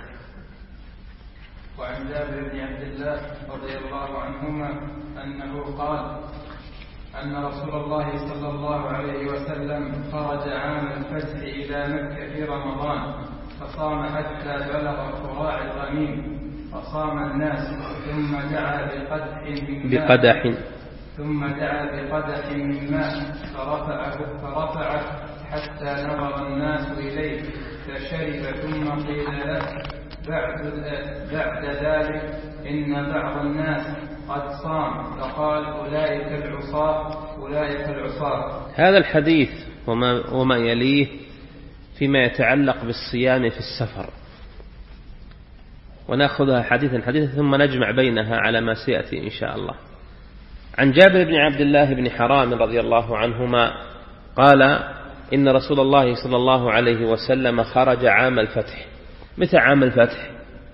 وعن جابر بن عبد الله رضي الله عنهما أنه قال أن رسول الله صلى الله عليه وسلم خرج عام الفتح إلى مكة في رمضان، فصام حتى بلغ قراع الغميم، فصام الناس، ثم دعا بقدح من ماء بقدح ثم دعا بقدح من ماء فرفعه فرفعه حتى نظر الناس إليه فشرب، ثم قيل له بعد, بعد ذلك إن بعض الناس قد صام، فقال أولئك العصاة أولئك العصاة. هذا الحديث وما, وما يليه فيما يتعلق بالصيام في السفر، ونأخذها حديثا حديثا ثم نجمع بينها على ما سيأتي إن شاء الله. عن جابر بن عبد الله بن حرام رضي الله عنهما قال إن رسول الله صلى الله عليه وسلم خرج عام الفتح. متى عام الفتح؟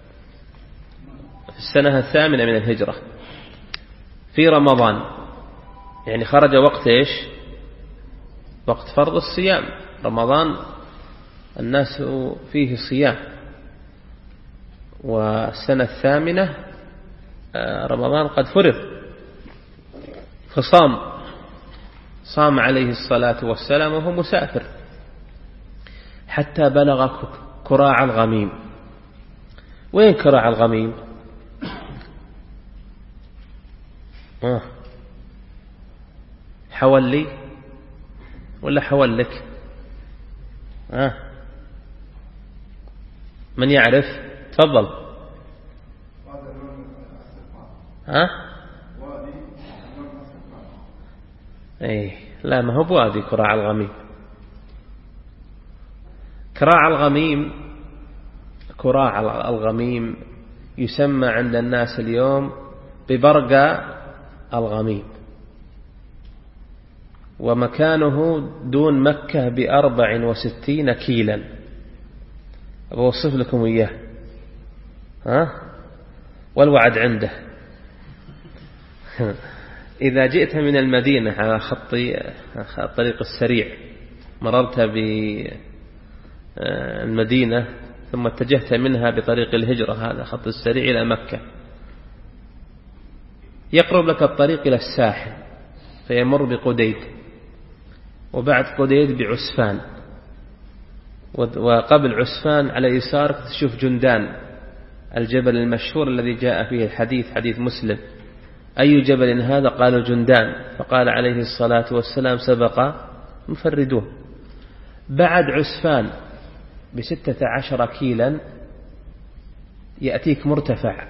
في السنة الثامنة من الهجرة، في رمضان، يعني خرج وقت إيش؟ وقت فرض الصيام. رمضان الناس فيه صيام، والسنة الثامنة رمضان قد فرض، فصام صام عليه الصلاة والسلام وهو مسافر حتى بلغ كراع الغميم. وين كراع الغميم؟ آه. حولي ولا حولك؟ آه. من يعرف؟ تفضل. ها؟ ايه لا، ما هو بوادي كراع الغميم. كراع الغميم كراع الغميم يسمى عند الناس اليوم ببرقة الغميم، ومكانه دون مكة بأربع وستين كيلا. أوصف لكم إياه، ها؟ والوعد عنده. إذا جئت من المدينة على خط الطريق السريع، مررت بالمدينة ثم اتجهت منها بطريق الهجرة، هذا خط السريع إلى مكة، يقرب لك الطريق إلى الساحل فيمر بقديد، وبعد قديد بعسفان، وقبل عسفان على يسارك تشوف جندان، الجبل المشهور الذي جاء فيه الحديث، حديث مسلم. أي جبل هذا؟ قالوا جندان، فقال عليه الصلاة والسلام سبق مفردون. بعد عسفان بستة عشر كيلا يأتيك مرتفع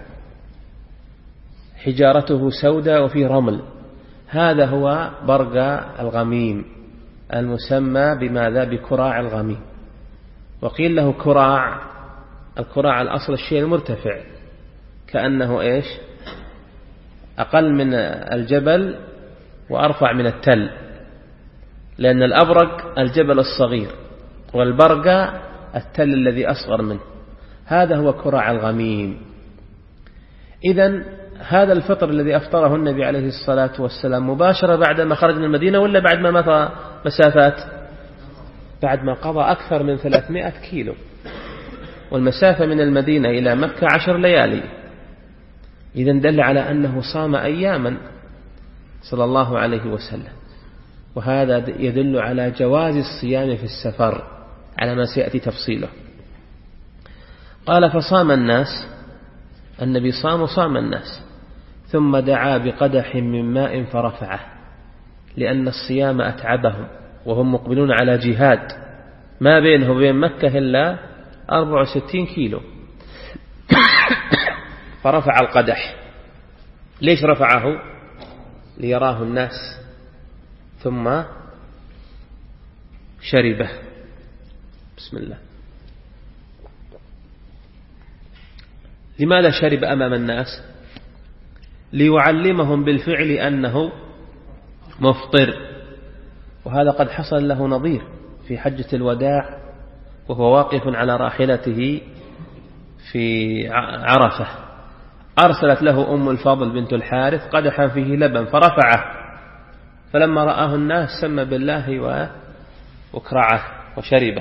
حجارته سوداء وفيه رمل، هذا هو برقة الغميم المسمى بماذا؟ بكراع الغميم. وقيل له كراع، الكراع الأصل الشيء المرتفع، كأنه إيش؟ أقل من الجبل وأرفع من التل، لأن الأبرق الجبل الصغير والبرقة التل الذي أصغر منه، هذا هو كراع الغميم. إذن هذا الفطر الذي أفطره النبي عليه الصلاة والسلام مباشرة بعد ما خرج من المدينة ولا بعد ما مضى مسافات؟ بعد ما قضى أكثر من ثلاثمائة كيلو، والمسافة من المدينة إلى مكة عشر ليالي. إذن دل على أنه صام أياما صلى الله عليه وسلم، وهذا يدل على جواز الصيام في السفر على ما سيأتي تفصيله. قال فصام الناس، النبي صام وصام الناس، ثم دعا بقدح من ماء فرفعه، لأن الصيام أتعبهم وهم مقبلون على جهاد ما بينه وبين مكة إلا أربع وستين كيلو. فرفع القدح. ليش رفعه؟ ليراه الناس، ثم شربه. بسم الله. لماذا شرب أمام الناس؟ ليعلمهم بالفعل أنه مفطر، وهذا قد حصل له نظير في حجة الوداع وهو واقف على راحلته في عرفة، أرسلت له أم الفضل بنت الحارث قدحا فيه لبن فرفعه، فلما رآه الناس سمى بالله وكرعه وشربه،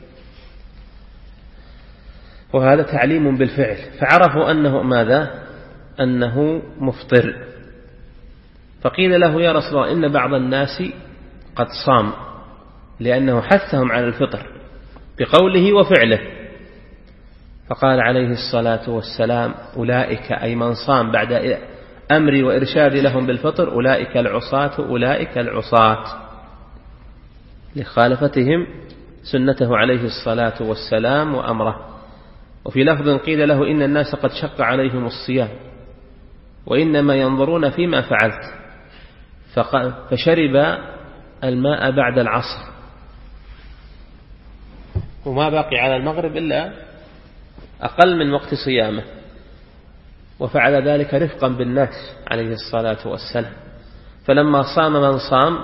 وهذا تعليم بالفعل، فعرفوا أنه ماذا؟ أنه مفطر. فقيل له يا رسول الله إن بعض الناس قد صام، لأنه حثهم على الفطر بقوله وفعله، فقال عليه الصلاة والسلام أولئك أي من صام بعد أمري وإرشادي لهم بالفطر أولئك العصاة أولئك العصاة، لخالفتهم سنته عليه الصلاة والسلام وأمره. وفي لفظ قيل له إن الناس قد شق عليهم الصيام وإنما ينظرون فيما فعلت، فشرب الماء بعد العصر وما باقي على المغرب إلا أقل من وقت صيامه، وفعل ذلك رفقا بالناس عليه الصلاة والسلام. فلما صام من صام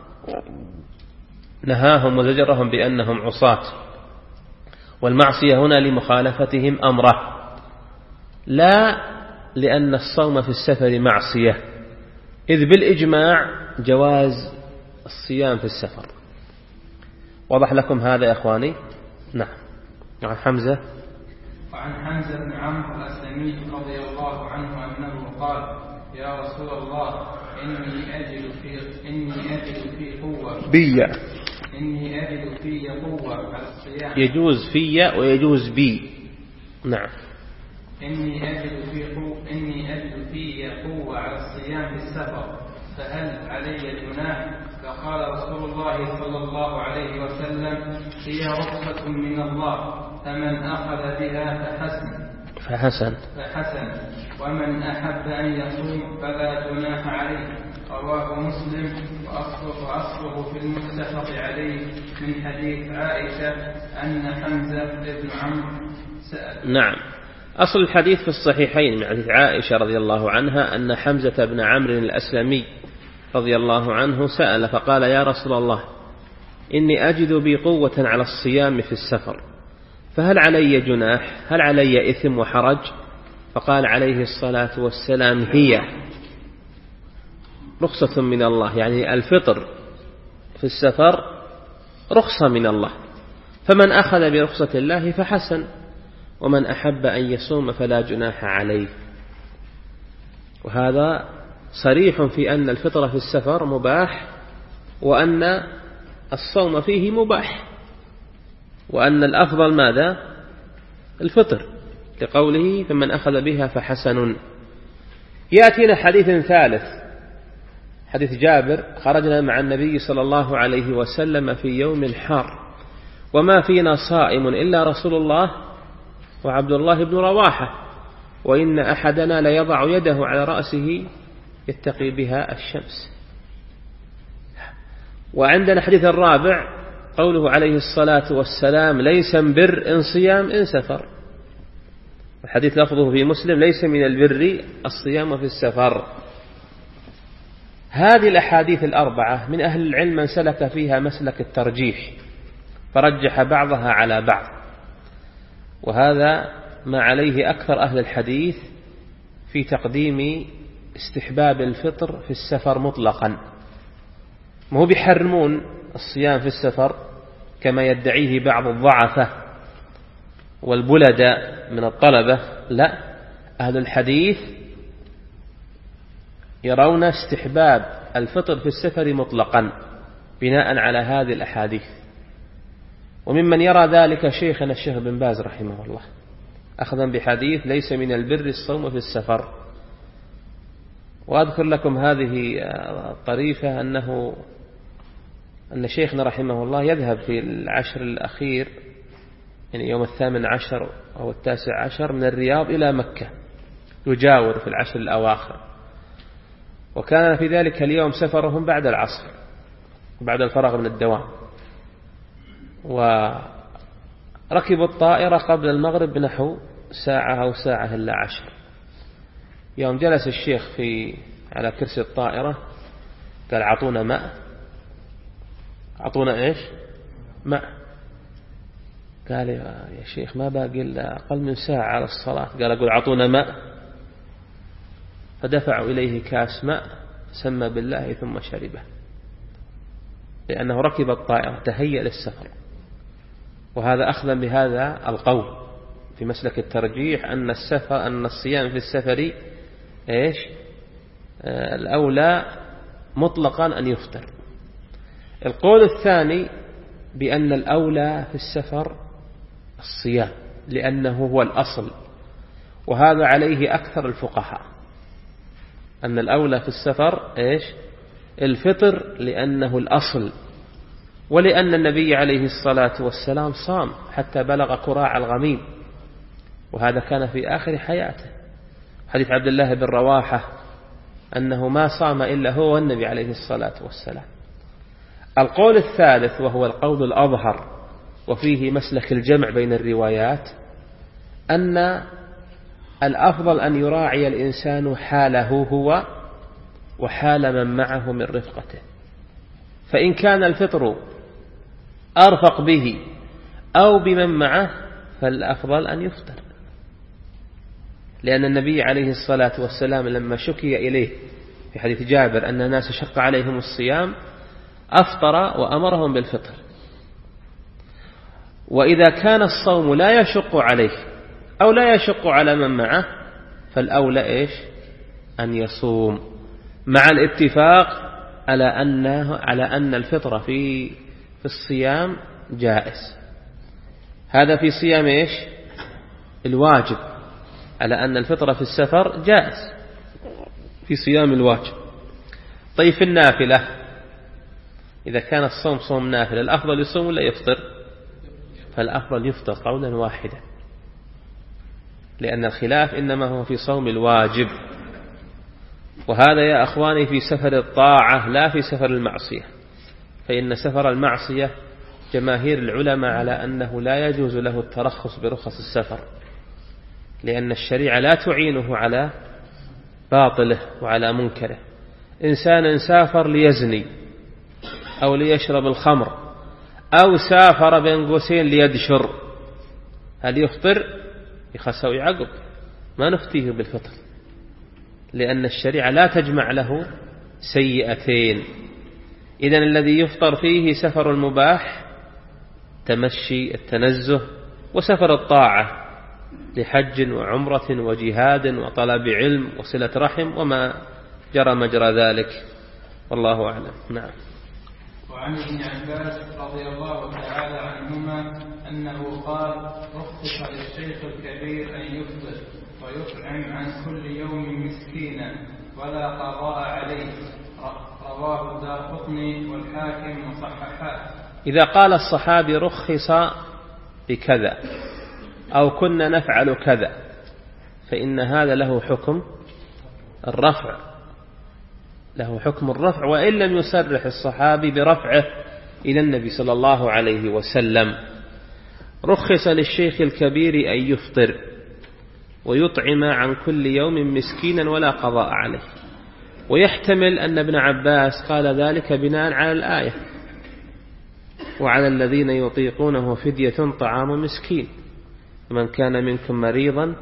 نهاهم وزجرهم بأنهم عصاة، والمعصية هنا لمخالفتهم أمره، لا لأن الصوم في السفر معصية، إذ بالإجماع جواز الصيام في السفر. وضح لكم هذا يا أخواني؟ نعم. عن حمزة وعن حمزة بن عمرو الأسلمي رضي الله عنه أنه قال يا رسول الله إني أجد في إني أجد في قوة بي إني أجد في قوة على الصيام. يجوز في ويجوز بي. نعم. إني أجد في قوة إني أجد في قوة على الصيام في السفر، فهل علي جناح؟ فقال رسول الله صلى الله عليه وسلم هي رخصة من الله، فمن أخذ بها فحسن فحسن فحسن ومن أحب أن يصوم فلا جناح عليه. رواه مسلم. وأصله, وأصله في المتفق عليه من حديث عائشة أن حمزة بن عمرو سأل. نعم. أصل الحديث في الصحيحين من حديث عائشة رضي الله عنها أن حمزة بن عمرو الأسلمي رضي الله عنه سأل فقال يا رسول الله إني أجد بي قوة على الصيام في السفر، فهل علي جناح؟ هل علي إثم وحرج؟ فقال عليه الصلاة والسلام هي رخصة من الله، يعني الفطر في السفر رخصة من الله، فمن أخذ برخصة الله فحسن، ومن أحب أن يصوم فلا جناح عليه. وهذا صريح في أن الفطر في السفر مباح، وأن الصوم فيه مباح، وأن الأفضل ماذا؟ الفطر، لقوله فمن أخذ بها فحسن. يأتينا حديث ثالث، حديث جابر: خرجنا مع النبي صلى الله عليه وسلم في يوم حار وما فينا صائم إلا رسول الله وعبد الله بن رواحة، وإن أحدنا ليضع يده على رأسه يتقي بها الشمس. وعندنا حديث الرابع قوله عليه الصلاة والسلام: ليس من بر إن صيام إن سفر. الحديث لفظه في مسلم: ليس من البر الصيام في السفر. هذه الأحاديث الأربعة من أهل العلم من سلك فيها مسلك الترجيح، فرجح بعضها على بعض، وهذا ما عليه أكثر أهل الحديث في تقديم استحباب الفطر في السفر مطلقا. ما هو بيحرمون الصيام في السفر كما يدعيه بعض الضعفة والبلداء من الطلبة، لا، أهل الحديث يرون استحباب الفطر في السفر مطلقا بناء على هذه الأحاديث. وممن يرى ذلك شيخنا الشيخ بن باز رحمه الله، أخذا بحديث ليس من البر الصوم في السفر. وأذكر لكم هذه الطريفة أنه أن شيخنا رحمه الله يذهب في العشر الأخير، يعني يوم الثامن عشر أو التاسع عشر، من الرياض إلى مكة، يجاور في العشر الأواخر. وكان في ذلك اليوم سفرهم بعد العصر، بعد الفراغ من الدوام، وركبوا الطائرة قبل المغرب بنحو ساعة أو ساعة إلا عشر. يوم جلس الشيخ في على كرسي الطائرة قال عطونا ماء. عطونا إيش؟ ماء. قال يا شيخ ما باقي إلا أقل من ساعة على الصلاة. قال أقول عطونا ماء. فدفعوا إليه كاس ماء، سمى بالله ثم شربه، لأنه ركب الطائرة تهيأ للسفر. وهذا أخذا بهذا القول في مسلك الترجيح أن السفر أن الصيام في السفر إيش؟ آه الأولى مطلقا أن يفطر. القول الثاني بأن الأولى في السفر الصيام، لأنه هو الأصل، وهذا عليه أكثر الفقهاء، أن الأولى في السفر إيش؟ الفطر، لأنه الأصل، ولأن النبي عليه الصلاة والسلام صام حتى بلغ قراع الغميم، وهذا كان في آخر حياته. حديث عبد الله بن رواحة أنه ما صام إلا هو والنبي عليه الصلاة والسلام. القول الثالث وهو القول الأظهر وفيه مسلك الجمع بين الروايات، أن الأفضل أن يراعي الإنسان حاله هو وحال من معه من رفقته، فإن كان الفطر أرفق به أو بمن معه فالأفضل أن يفطر، لأن النبي عليه الصلاة والسلام لما شكي إليه في حديث جابر أن الناس شق عليهم الصيام أفطر وأمرهم بالفطر. وإذا كان الصوم لا يشق عليه أو لا يشق على من معه فالأولى إيش؟ أن يصوم، مع الاتفاق على أنه على أن الفطر في في الصيام جائز. هذا في صيام إيش؟ الواجب، على أن الفطر في السفر جائز في صيام الواجب. طيب في النافلة، إذا كان الصوم صوم نافلة الأفضل يصوم ولا يفطر؟ فالأفضل يفطر قولا واحدا، لأن الخلاف إنما هو في صوم الواجب، وهذا يا أخواني في سفر الطاعة لا في سفر المعصية. فإن سفر المعصية جماهير العلماء على أنه لا يجوز له الترخص برخص السفر، لأن الشريعة لا تعينه على باطله وعلى منكره. إنسان سافر ليزني أو ليشرب الخمر أو سافر بين قوسين ليدشر، هل يفطر؟ يخسو يعقب، ما نفتيه بالفطر، لأن الشريعة لا تجمع له سيئتين. إذن الذي يفطر فيه سفر المباح تمشي التنزه، وسفر الطاعة لحج وعمرة وجهاد وطلب علم وصلة رحم وما جرى مجرى ذلك، والله أعلم. نعم. وعن ابن عباس رضي الله تعالى عنهما أنه قال: رخص للشيخ الكبير أن يفطر ويطعم عن كل يوم مسكينا ولا قضاء عليه، رواه الدارقطني والحاكم وصححاه. إذا قال الصحابي رخص بكذا أو كنا نفعل كذا فإن هذا له حكم الرفع، له حكم الرفع، وإن لم يصرح الصحابي برفعه إلى النبي صلى الله عليه وسلم. رخص للشيخ الكبير أن يفطر ويطعم عن كل يوم مسكينا ولا قضاء عليه. ويحتمل أن ابن عباس قال ذلك بناء على الآية: وعلى الذين يطيقونه فدية طعام مسكين من كان منكم مريضا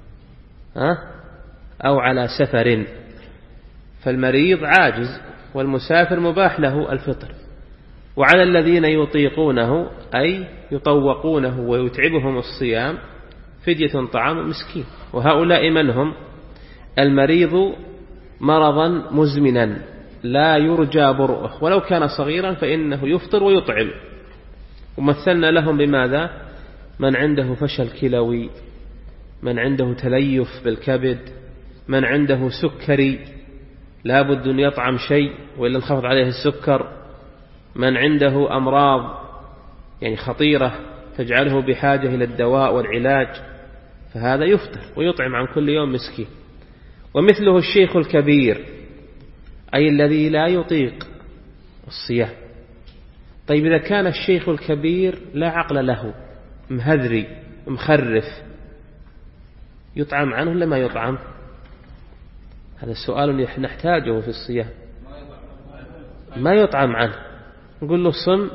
أو على سفر. فالمريض عاجز والمسافر مباح له الفطر. وعلى الذين يطيقونه أي يطوقونه ويتعبهم الصيام فدية طعام مسكين. وهؤلاء من هم؟ المريض مرضا مزمنا لا يرجى برؤه، ولو كان صغيرا فإنه يفطر ويطعم. ومثلنا لهم بماذا؟ من عنده فشل كلوي، من عنده تليف بالكبد، من عنده سكري لا بد أن يطعم شيء وإلا انخفض عليه السكر، من عنده أمراض يعني خطيرة تجعله بحاجة إلى الدواء والعلاج، فهذا يفطر ويطعم عن كل يوم مسكين. ومثله الشيخ الكبير أي الذي لا يطيق الصيام. طيب إذا كان الشيخ الكبير لا عقل له، مهذري مخرف، يطعم عنه ولا ما يطعم؟ هذا السؤال نحتاجه في الصيام. ما يطعم عنه، نقول له صم،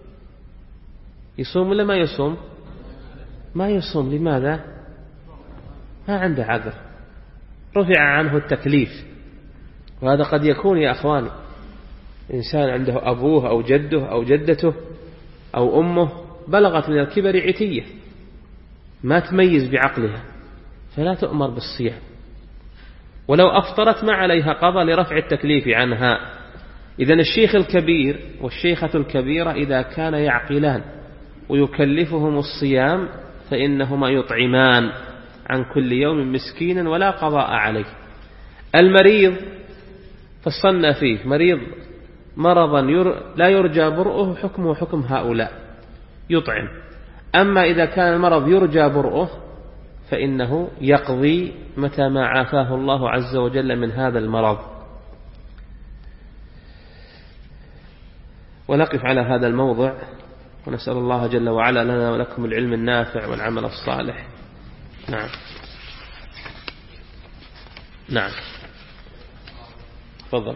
يصوم ولا ما يصوم؟ ما يصوم. لماذا؟ ما عنده عذر، رفع عنه التكليف. وهذا قد يكون يا أخواني إنسان عنده أبوه أو جده أو جدته أو أمه بلغت من الكبر عتية ما تميز بعقلها، فلا تؤمر بالصيام، ولو أفطرت ما عليها قضاء لرفع التكليف عنها. إذن الشيخ الكبير والشيخة الكبيرة إذا كان يعقلان ويكلفهم الصيام فإنهما يطعمان عن كل يوم مسكينا ولا قضاء عليه. المريض فصلنا فيه، مريض مرضا لا يرجى برؤه حكمه حكم هؤلاء يطعم. أما إذا كان المرض يرجى برؤه فإنه يقضي متى ما عافاه الله عز وجل من هذا المرض. ونقف على هذا الموضع، ونسأل الله جل وعلا لنا ولكم العلم النافع والعمل الصالح. نعم نعم تفضل.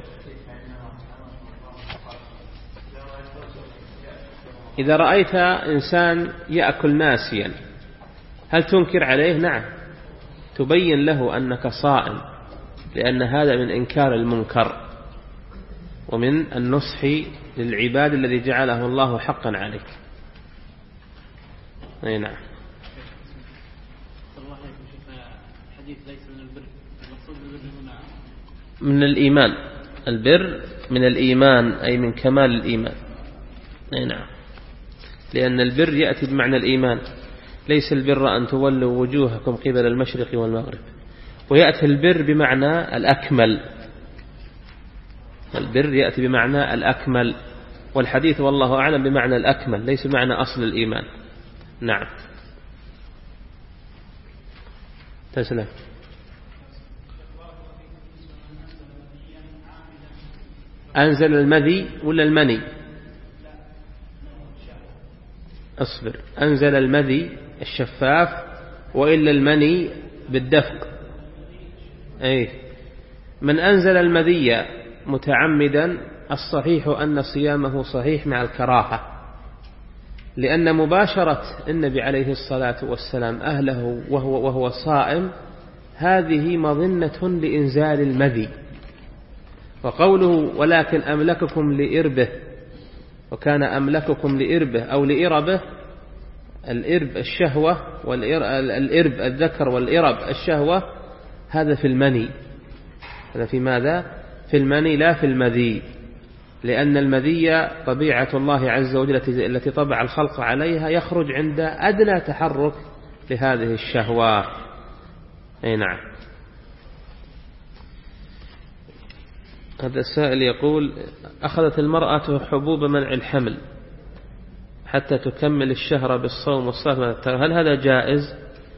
إذا رأيت إنسان يأكل ناسيا هل تنكر عليه؟ نعم، تبين له أنك صائم، لأن هذا من إنكار المنكر ومن النصح للعباد الذي جعله الله حقا عليك. أي نعم. من الإيمان، البر من الإيمان أي من كمال الإيمان. أي نعم، لأن البر يأتي بمعنى الإيمان، ليس البر أن تولوا وجوهكم قبل المشرق والمغرب. ويأتي البر بمعنى الأكمل، البر يأتي بمعنى الأكمل، والحديث والله أعلم بمعنى الأكمل ليس بمعنى أصل الإيمان. نعم تسلم. أنزل المذي ولا المني؟ أصبر، أنزل المذي الشفاف وإلا المني بالدفق. أي من أنزل المذي متعمدا الصحيح أن صيامه صحيح مع الكراهة، لأن مباشرة النبي عليه الصلاة والسلام أهله وهو, وهو صائم هذه مظنة لإنزال المذي. وقوله ولكن أملككم لإربه، وكان أملككم لإربه أو لإربه، الإرب الشهوة والإرب الذكر والإرب الشهوة، هذا في المني، هذا في ماذا؟ في المني لا في المذي، لأن المذي طبيعة الله عز وجل التي طبع الخلق عليها يخرج عند أدنى تحرك لهذه الشهوة. أي نعم. هذا السائل يقول أخذت المرأة حبوب منع الحمل حتى تكمل الشهر بالصوم والصلاة، هل هذا جائز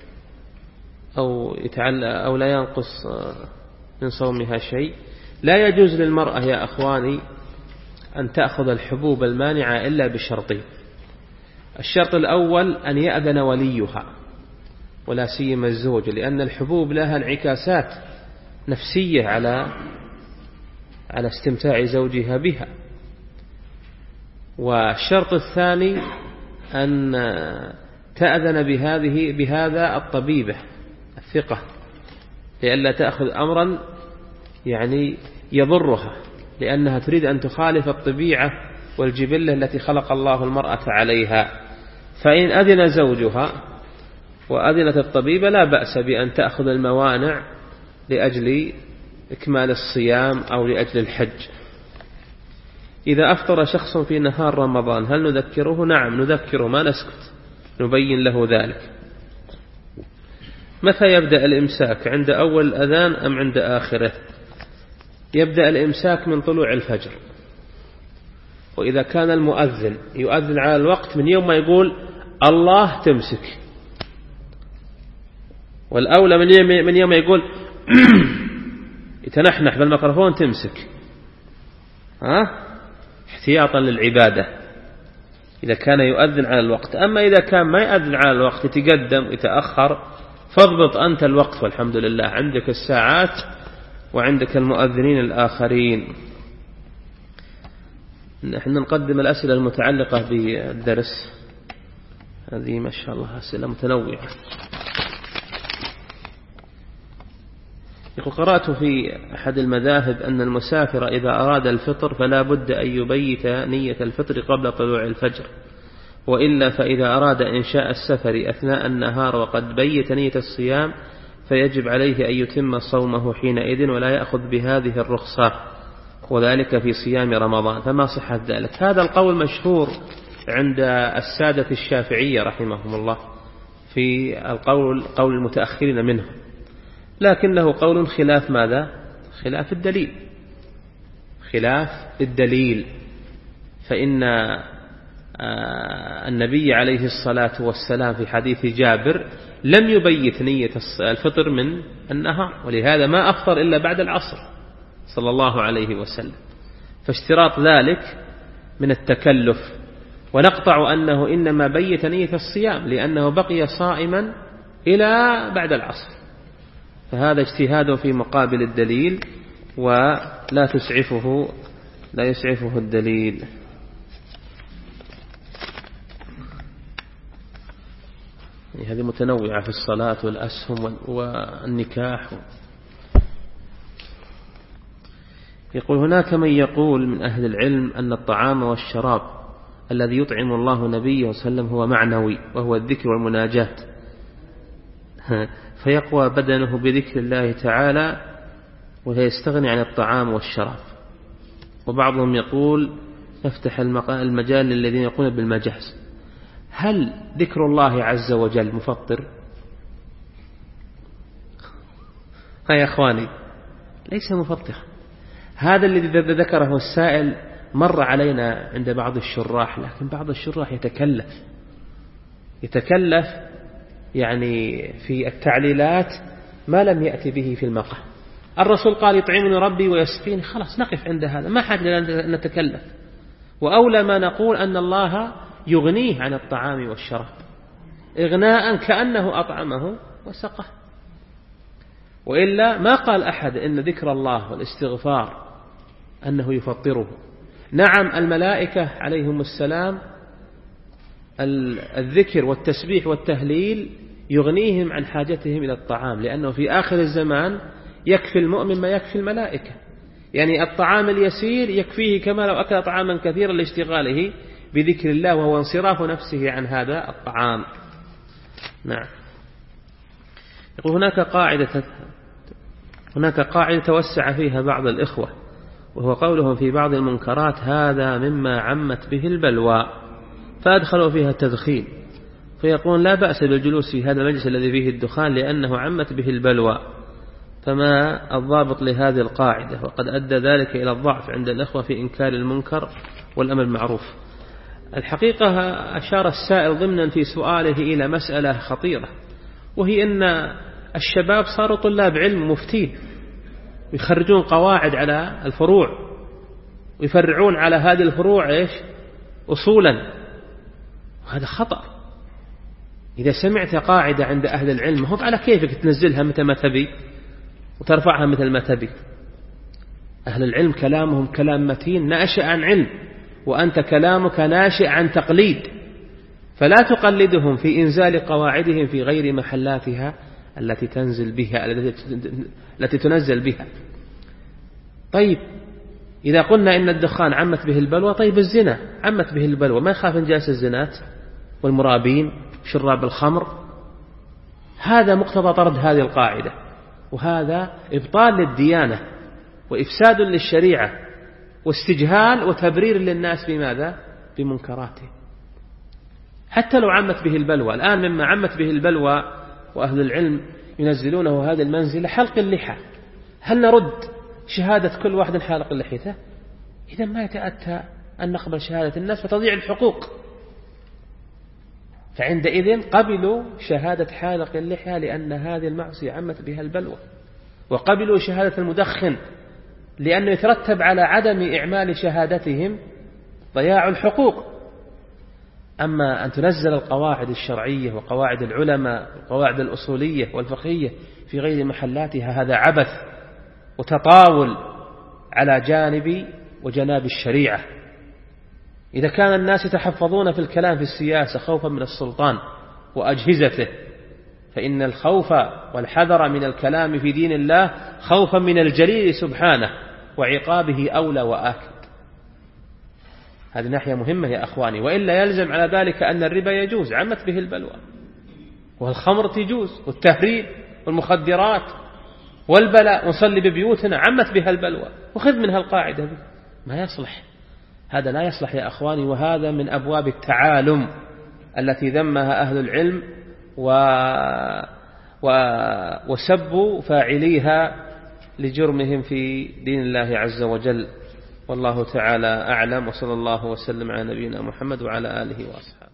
أو يتعلق أو لا ينقص من صومها شيء؟ لا يجوز للمرأة يا أخواني أن تأخذ الحبوب المانعة إلا بشرطين. الشرط الأول أن يأذن وليها ولا سيما الزوج، لأن الحبوب لها انعكاسات نفسية على على استمتاع زوجها بها. والشرط الثاني أن تأذن بهذه بهذا الطبيبة الثقة، لئلا تأخذ أمرا يعني يضرها، لأنها تريد أن تخالف الطبيعة والجبلة التي خلق الله المرأة عليها. فإن أذن زوجها وأذنت الطبيبة لا بأس بأن تأخذ الموانع لأجل إكمال الصيام أو لأجل الحج. إذا أفطر شخص في نهار رمضان هل نذكره؟ نعم نذكره، ما نسكت، نبين له ذلك. متى يبدأ الإمساك؟ عند أول الأذان أم عند آخره؟ يبدأ الإمساك من طلوع الفجر، وإذا كان المؤذن يؤذن على الوقت من يوم ما يقول الله تمسك، والأولى من يوم ما يقول يتنحنح بالميكروفون تمسك، ها احتياطا للعبادة إذا كان يؤذن على الوقت. أما إذا كان ما يؤذن على الوقت يتقدم يتأخر فاضبط أنت الوقت، والحمد لله عندك الساعات وعندك المؤذنين الآخرين. نحن نقدم الأسئلة المتعلقة بالدرس، هذه ما شاء الله أسئلة متنوعة. يقول قرأت في أحد المذاهب أن المسافر إذا أراد الفطر فلا بد أن يبيت نية الفطر قبل طلوع الفجر، وإلا فإذا أراد إنشاء السفر أثناء النهار وقد بيت نية الصيام فيجب عليه أن يتم صومه حينئذ ولا يأخذ بهذه الرخصة، وذلك في صيام رمضان، فما صحة ذلك؟ هذا القول مشهور عند السادة الشافعية رحمهم الله في القول قول المتأخرين منه، لكنه قول خلاف ماذا؟ خلاف الدليل، خلاف الدليل. فإن النبي عليه الصلاة والسلام في حديث جابر لم يبيت نية الفطر من النهار، ولهذا ما أفطر إلا بعد العصر صلى الله عليه وسلم، فاشتراط ذلك من التكلف. ونقطع أنه إنما بيت نية الصيام لأنه بقي صائما إلى بعد العصر، فهذا اجتهاد في مقابل الدليل ولا تسعفه لا يسعفه الدليل. يعني هذه متنوعة في الصلاة والأسهم والنكاح. يقول هناك من يقول من أهل العلم أن الطعام والشراب الذي يطعم الله نبيه صلى الله عليه وسلم هو معنوي وهو الذكر والمناجاة، فيقوى بدنه بذكر الله تعالى ويستغني عن الطعام والشراب. وبعضهم يقول يفتح المجال للذين يقولون بالمجاز. هل ذكر الله عز وجل مفطر؟ ها يا أخواني ليس مفطر. هذا الذي ذكره السائل مر علينا عند بعض الشراح، لكن بعض الشراح يتكلف يتكلف يعني في التعليلات ما لم يأتي به في المقام. الرسول قال يطعمني ربي ويسقيني، خلاص نقف عند هذا، ما حاجة أن نتكلف. وأولى ما نقول أن الله يغنيه عن الطعام والشراب إغناء كأنه أطعمه وسقه، وإلا ما قال أحد إن ذكر الله والاستغفار أنه يفطره. نعم الملائكة عليهم السلام الذكر والتسبيح والتهليل يغنيهم عن حاجتهم إلى الطعام، لأنه في آخر الزمان يكفي المؤمن ما يكفي الملائكة، يعني الطعام اليسير يكفيه كما لو أكل طعاما كثيرا لاشتغاله بذكر الله وهو انصراف نفسه عن هذا الطعام. نعم. يقول هناك قاعدة هناك قاعدة توسع فيها بعض الإخوة، وهو قولهم في بعض المنكرات هذا مما عمت به البلوى، فأدخلوا فيها التدخين، فيقول لا بأس بالجلوس في هذا المجلس الذي فيه الدخان لأنه عمت به البلوى. فما الضابط لهذه القاعدة؟ وقد أدى ذلك إلى الضعف عند الإخوة في إنكار المنكر والأمر بالمعروف. الحقيقة أشار السائل ضمنا في سؤاله إلى مسألة خطيرة، وهي أن الشباب صاروا طلاب علم مفتين ويخرجون قواعد على الفروع ويفرعون على هذه الفروع إيش أصولا، وهذا خطأ. إذا سمعت قاعدة عند أهل العلم هو على كيفك تنزلها متى ما تبي وترفعها مثل ما تبي. أهل العلم كلامهم كلام متين ناشئ عن علم، وأنت كلامك ناشئ عن تقليد، فلا تقلدهم في إنزال قواعدهم في غير محلاتها التي تنزل بها التي تنزل بها. طيب إذا قلنا إن الدخان عمت به البلوى، طيب الزنا عمت به البلوى، ما يخاف انجاس الزنات والمرابين شراب الخمر؟ هذا مقتضى طرد هذه القاعدة، وهذا إبطال للديانة وإفساد للشريعة. واستجهال وتبرير للناس بماذا؟ بمنكراته. حتى لو عمت به البلوى، الآن مما عمت به البلوى وأهل العلم ينزلونه هذه المنزلة حلق اللحى. هل نرد شهادة كل واحد حالق لحيته؟ إذا ما يتأتى أن نقبل شهادة الناس فتضيع الحقوق. فعندئذ قبلوا شهادة حالق اللحية لأن هذه المعصية عمت بها البلوى، وقبلوا شهادة المدخن لأنه يترتب على عدم إعمال شهادتهم ضياع الحقوق. أما أن تنزل القواعد الشرعية وقواعد العلماء والقواعد الأصولية والفقهية في غير محلاتها هذا عبث وتطاول على جانب وجناب الشريعة. إذا كان الناس يتحفظون في الكلام في السياسة خوفا من السلطان وأجهزته، فإن الخوف والحذر من الكلام في دين الله خوفا من الجليل سبحانه وعقابه أولى وآكد. هذه ناحية مهمة يا أخواني، وإلا يلزم على ذلك أن الربا يجوز عمت به البلوى، والخمر تجوز، والتهريب والمخدرات والبلاء ونصلي ببيوتنا عمت بها البلوى، وخذ منها القاعدة دي. ما يصلح، هذا لا يصلح يا أخواني، وهذا من أبواب التعالم التي ذمها أهل العلم و... و... وسبوا فاعليها لجرمهم في دين الله عز وجل. والله تعالى أعلم، وصلى الله وسلم على نبينا محمد وعلى آله وأصحابه.